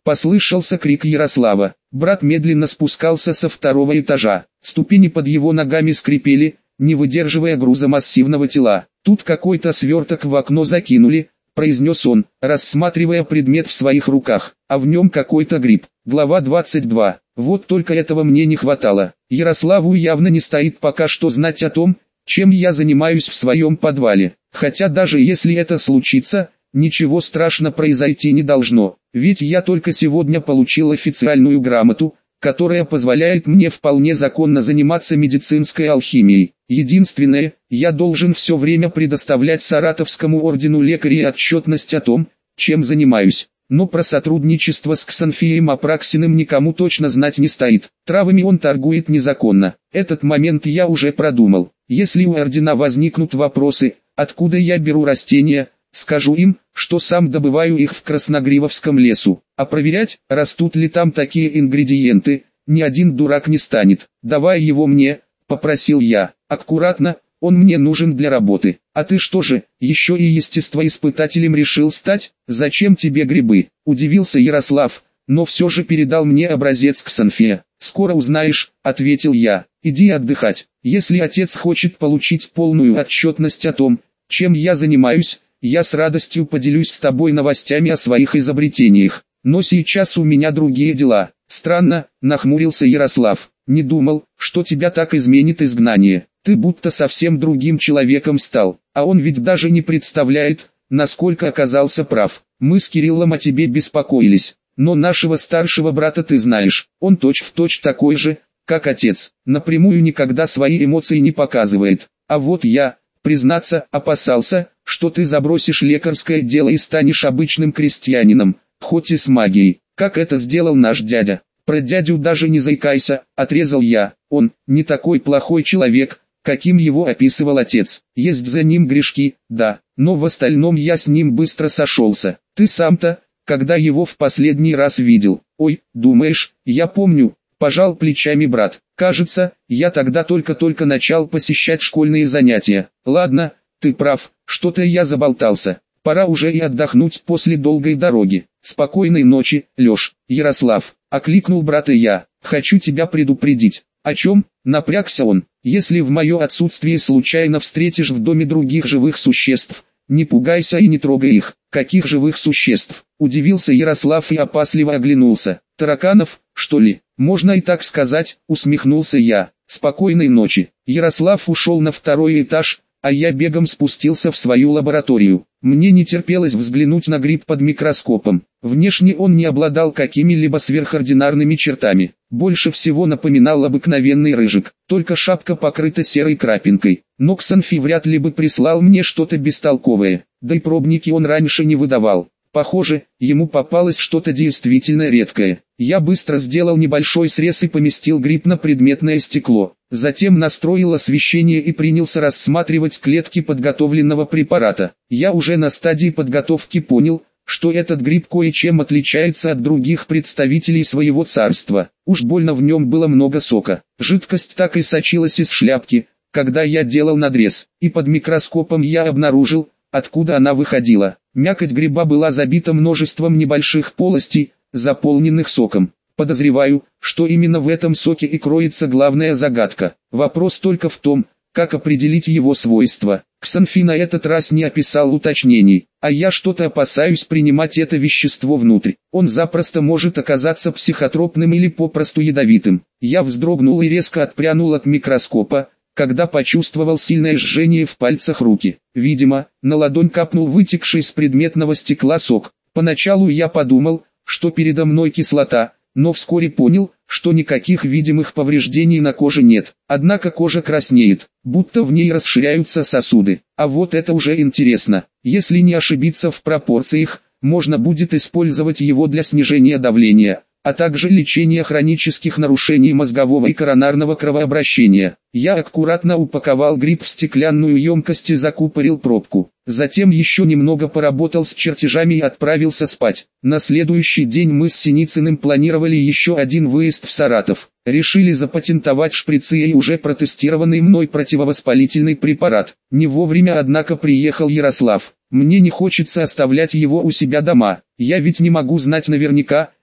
Послышался крик Ярослава. Брат медленно спускался со второго этажа. Ступени под его ногами скрипели, не выдерживая груза массивного тела. «Тут какой-то сверток в окно закинули», — произнес он, рассматривая предмет в своих руках, «а в нем какой-то гриб». Глава двадцать два. Вот только этого мне не хватало. Ярославу явно не стоит пока что знать о том, чем я занимаюсь в своем подвале. Хотя даже если это случится, ничего страшного произойти не должно. Ведь я только сегодня получил официальную грамоту, которая позволяет мне вполне законно заниматься медицинской алхимией. Единственное, я должен все время предоставлять Саратовскому ордену лекарей отчетность о том, чем занимаюсь. Но про сотрудничество с Ксанфием Апраксиным никому точно знать не стоит. Травами он торгует незаконно. Этот момент я уже продумал. Если у ордена возникнут вопросы, откуда я беру растения, скажу им, что сам добываю их в Красногривовском лесу. А проверять, растут ли там такие ингредиенты, ни один дурак не станет. «Давай его мне», — попросил я. «Аккуратно, он мне нужен для работы». «А ты что же, еще и естествоиспытателем решил стать? Зачем тебе грибы?» — удивился Ярослав, но все же передал мне образец Ксанфия. «Скоро узнаешь», — ответил я. «Иди отдыхать. Если отец хочет получить полную отчетность о том, чем я занимаюсь, я с радостью поделюсь с тобой новостями о своих изобретениях. Но сейчас у меня другие дела». «Странно», — нахмурился Ярослав. «Не думал, что тебя так изменит изгнание. Ты будто совсем другим человеком стал, а он ведь даже не представляет, насколько оказался прав. Мы с Кириллом о тебе беспокоились, но нашего старшего брата ты знаешь, он точь-в-точь такой же, как отец, напрямую никогда свои эмоции не показывает. А вот я, признаться, опасался, что ты забросишь лекарское дело и станешь обычным крестьянином, хоть и с магией, как это сделал наш дядя». «Про дядю даже не заикайся», — отрезал я. «Он не такой плохой человек, каким его описывал отец. Есть за ним грешки, да, но в остальном я с ним быстро сошелся. Ты сам-то, когда его в последний раз видел?» «Ой, думаешь, я помню», — пожал плечами брат. «Кажется, я тогда только-только начал посещать школьные занятия. Ладно, ты прав, что-то я заболтался. Пора уже и отдохнуть после долгой дороги. Спокойной ночи, Лёш». «Ярослав», — окликнул брата я, — «хочу тебя предупредить». «О чем?» — напрягся он. «Если в мое отсутствие случайно встретишь в доме других живых существ, не пугайся и не трогай их». «Каких живых существ?» — удивился Ярослав и опасливо оглянулся. «Тараканов, что ли?» «Можно и так сказать», — усмехнулся я. «Спокойной ночи». Ярослав ушел на второй этаж, а я бегом спустился в свою лабораторию. Мне не терпелось взглянуть на гриб под микроскопом. Внешне он не обладал какими-либо сверхординарными чертами. Больше всего напоминал обыкновенный рыжик, только шапка покрыта серой крапинкой. Но Ксанфи вряд ли бы прислал мне что-то бестолковое, да и пробники он раньше не выдавал. Похоже, ему попалось что-то действительно редкое. Я быстро сделал небольшой срез и поместил гриб на предметное стекло. Затем настроил освещение и принялся рассматривать клетки подготовленного препарата. Я уже на стадии подготовки понял, что этот гриб кое-чем отличается от других представителей своего царства. Уж больно в нем было много сока. Жидкость так и сочилась из шляпки, когда я делал надрез, и под микроскопом я обнаружил, откуда она выходила. Мякоть гриба была забита множеством небольших полостей, заполненных соком. Подозреваю, что именно в этом соке и кроется главная загадка. Вопрос только в том, как определить его свойства. Ксанфи на этот раз не описал уточнений, а я что-то опасаюсь принимать это вещество внутрь. Он запросто может оказаться психотропным или попросту ядовитым. Я вздрогнул и резко отпрянул от микроскопа, когда почувствовал сильное жжение в пальцах руки. Видимо, на ладонь капнул вытекший с предметного стекла сок. Поначалу я подумал, что передо мной кислота, но вскоре понял, что никаких видимых повреждений на коже нет. Однако кожа краснеет, будто в ней расширяются сосуды. А вот это уже интересно. Если не ошибиться в пропорциях, можно будет использовать его для снижения давления, а также лечения хронических нарушений мозгового и коронарного кровообращения. Я аккуратно упаковал гриб в стеклянную емкость и закупорил пробку. Затем еще немного поработал с чертежами и отправился спать. На следующий день мы с Синицыным планировали еще один выезд в Саратов. Решили запатентовать шприцы и уже протестированный мной противовоспалительный препарат. Не вовремя, однако, приехал Ярослав. Мне не хочется оставлять его у себя дома. Я ведь не могу знать наверняка,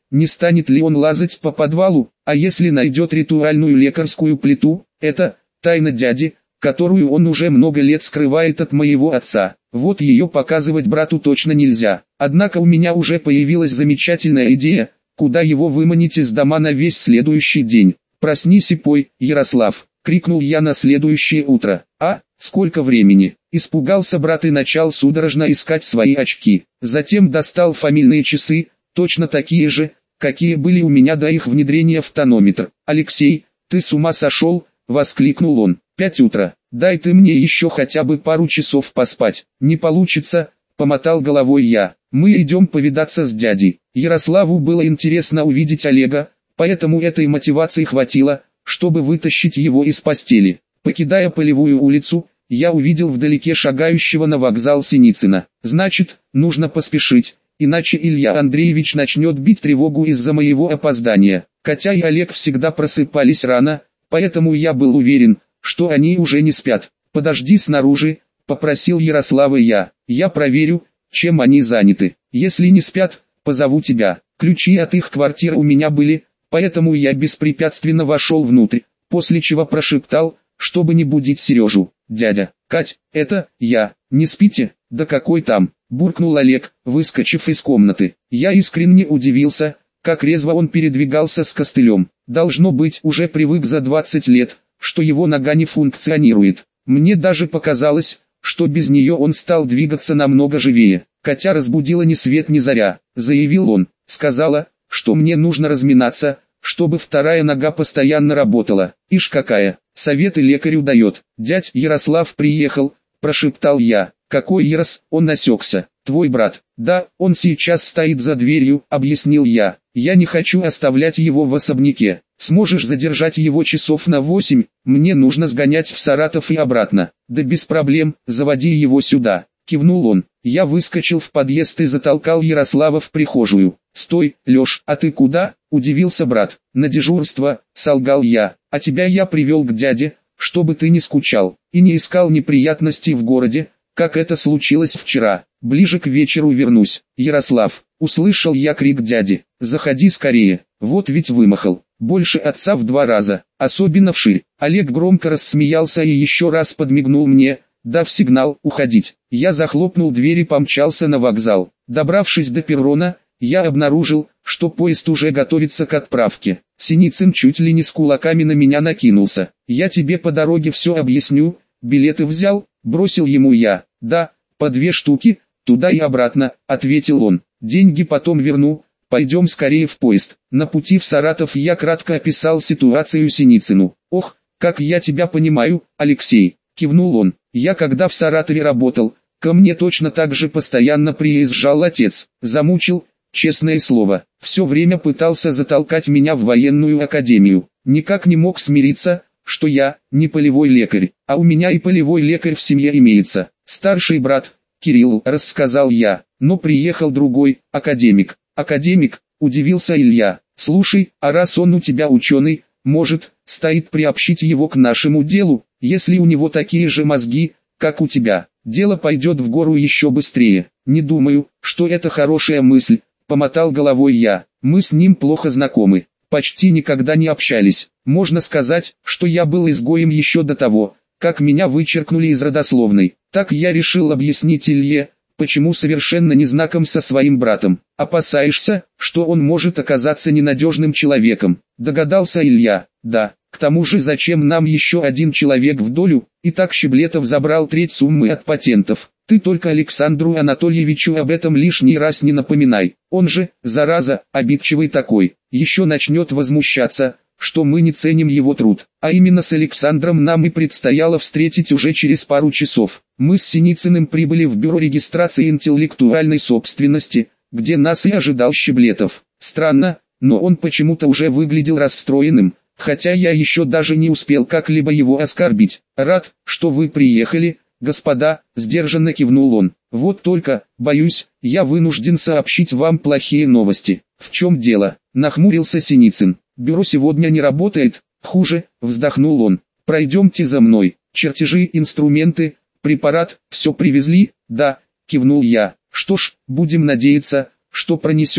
не станет ли он лазать по подвалу, а если найдет ритуальную лекарскую плиту, это тайна дяди, которую он уже много лет скрывает от моего отца. Вот ее показывать брату точно нельзя. Однако у меня уже появилась замечательная идея, куда его выманить из дома на весь следующий день. «Проснись и пой, Ярослав!» — крикнул я на следующее утро. «А, сколько времени?» Испугался брат и начал судорожно искать свои очки. Затем достал фамильные часы, точно такие же, какие были у меня до их внедрения в тонометр. «Алексей, ты с ума сошел?» — воскликнул он. «Пять утра. Дай ты мне еще хотя бы пару часов поспать». «Не получится», — помотал головой я. «Мы идем повидаться с дядей». Ярославу было интересно увидеть Олега, поэтому этой мотивации хватило, чтобы вытащить его из постели. Покидая Полевую улицу, я увидел вдалеке шагающего на вокзал Синицына. Значит, нужно поспешить, иначе Илья Андреевич начнет бить тревогу из-за моего опоздания. Катя и Олег всегда просыпались рано, поэтому я был уверен, что они уже не спят. «Подожди снаружи», — попросил Ярослава я. «Я проверю, чем они заняты. Если не спят, позову тебя». Ключи от их квартир у меня были, поэтому я беспрепятственно вошел внутрь, после чего прошептал, чтобы не будить Сережу. «Дядя, Кать, это я, не спите?» «Да какой там?» — буркнул Олег, выскочив из комнаты. Я искренне удивился, как резво он передвигался с костылем. Должно быть, уже привык за двадцать лет, что его нога не функционирует. Мне даже показалось, что без нее он стал двигаться намного живее. «Катя разбудила ни свет ни заря», — заявил он. «Сказала, что мне нужно разминаться, чтобы вторая нога постоянно работала. Ишь какая, советы лекарю дает». «Дядь Ярослав приехал», — прошептал я. «Какой Ярос?» — он насекся. «Твой брат». «Да, он сейчас стоит за дверью», — объяснил я. «Я не хочу оставлять его в особняке. Сможешь задержать его часов на восемь, мне нужно сгонять в Саратов и обратно». «Да без проблем, заводи его сюда», — кивнул он. Я выскочил в подъезд и затолкал Ярослава в прихожую. «Стой, Леш, а ты куда?» — удивился брат. «На дежурство», — солгал я. «А тебя я привел к дяде, чтобы ты не скучал и не искал неприятностей в городе, как это случилось вчера. Ближе к вечеру вернусь». «Ярослав», — услышал я крик дяди, — «заходи скорее, вот ведь вымахал, больше отца в два раза, особенно вширь». Олег громко рассмеялся и еще раз подмигнул мне, дав сигнал уходить. Я захлопнул дверь и помчался на вокзал. Добравшись до перрона, я обнаружил, что поезд уже готовится к отправке. Синицын чуть ли не с кулаками на меня накинулся. «Я тебе по дороге все объясню, билеты взял?» — бросил ему я. «Да, по две штуки, туда и обратно», — ответил он. «Деньги потом верну, пойдем скорее в поезд». На пути в Саратов я кратко описал ситуацию Синицыну. «Ох, как я тебя понимаю, Алексей», — кивнул он. «Я когда в Саратове работал, ко мне точно так же постоянно приезжал отец, замучил, честное слово, все время пытался затолкать меня в военную академию, никак не мог смириться, что я не полевой лекарь, а у меня и полевой лекарь в семье имеется. Старший брат, Кирилл, рассказал я, но приехал другой, академик». «Академик?» — удивился Илья. «Слушай, а раз он у тебя ученый, может, стоит приобщить его к нашему делу, если у него такие же мозги, как у тебя, дело пойдет в гору еще быстрее». «Не думаю, что это хорошая мысль», — помотал головой я. «Мы с ним плохо знакомы, почти никогда не общались. Можно сказать, что я был изгоем еще до того, как меня вычеркнули из родословной». Так я решил объяснить Илье, почему совершенно не знаком со своим братом. «Опасаешься, что он может оказаться ненадежным человеком?» — догадался Илья. «Да, к тому же зачем нам еще один человек в долю?» И так Щеблетов забрал треть суммы от патентов. «Ты только Александру Анатольевичу об этом лишний раз не напоминай. Он же, зараза, обидчивый такой, еще начнет возмущаться, что мы не ценим его труд. А именно с Александром нам и предстояло встретить уже через пару часов. Мы с Синицыным прибыли в бюро регистрации интеллектуальной собственности, где нас и ожидал Щеблетов. Странно, но он почему-то уже выглядел расстроенным, хотя я еще даже не успел как-либо его оскорбить. «Рад, что вы приехали, господа», — сдержанно кивнул он. «Вот только, боюсь, я вынужден сообщить вам плохие новости». «В чем дело?» — нахмурился Синицын. «Бюро сегодня не работает, хуже», — вздохнул он. «Пройдемте за мной. Чертежи, инструменты, препарат, все привезли?» «Да», — кивнул я. «Что ж, будем надеяться, что пронесет»,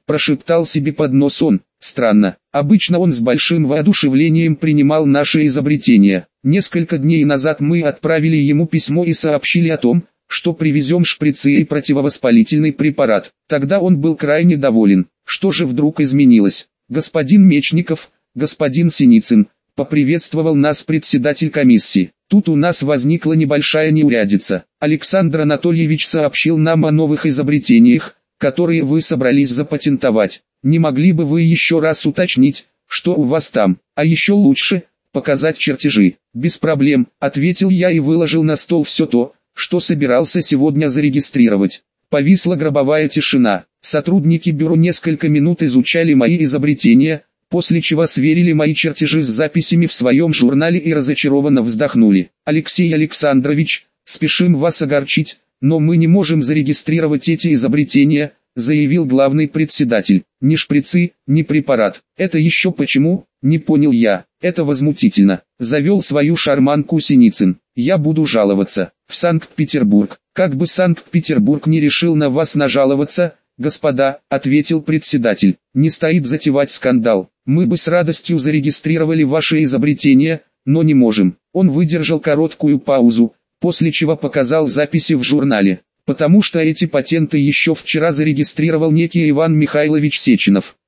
прошептал себе под нос он. Странно, обычно он с большим воодушевлением принимал наши изобретения. Несколько дней назад мы отправили ему письмо и сообщили о том, что привезем шприцы и противовоспалительный препарат. Тогда он был крайне доволен. Что же вдруг изменилось? Господин Мечников, господин Синицын, поприветствовал нас председатель комиссии. Тут у нас возникла небольшая неурядица. Александр Анатольевич сообщил нам о новых изобретениях, которые вы собрались запатентовать. Не могли бы вы еще раз уточнить, что у вас там, а еще лучше, показать чертежи? Без проблем, ответил я и выложил на стол все то, что собирался сегодня зарегистрировать. Повисла гробовая тишина. Сотрудники бюро несколько минут изучали мои изобретения, после чего сверили мои чертежи с записями в своем журнале и разочарованно вздохнули. «Алексей Александрович, спешим вас огорчить, но мы не можем зарегистрировать эти изобретения», заявил главный председатель. «Ни шприцы, ни препарат. Это еще почему?» Не понял я. «Это возмутительно», завел свою шарманку Синицын. «Я буду жаловаться в Санкт-Петербург». «Как бы Санкт-Петербург не решил на вас нажаловаться, господа», ответил председатель, «не стоит затевать скандал. Мы бы с радостью зарегистрировали ваши изобретения, но не можем». Он выдержал короткую паузу, после чего показал записи в журнале. «Потому что эти патенты еще вчера зарегистрировал некий Иван Михайлович Сеченов.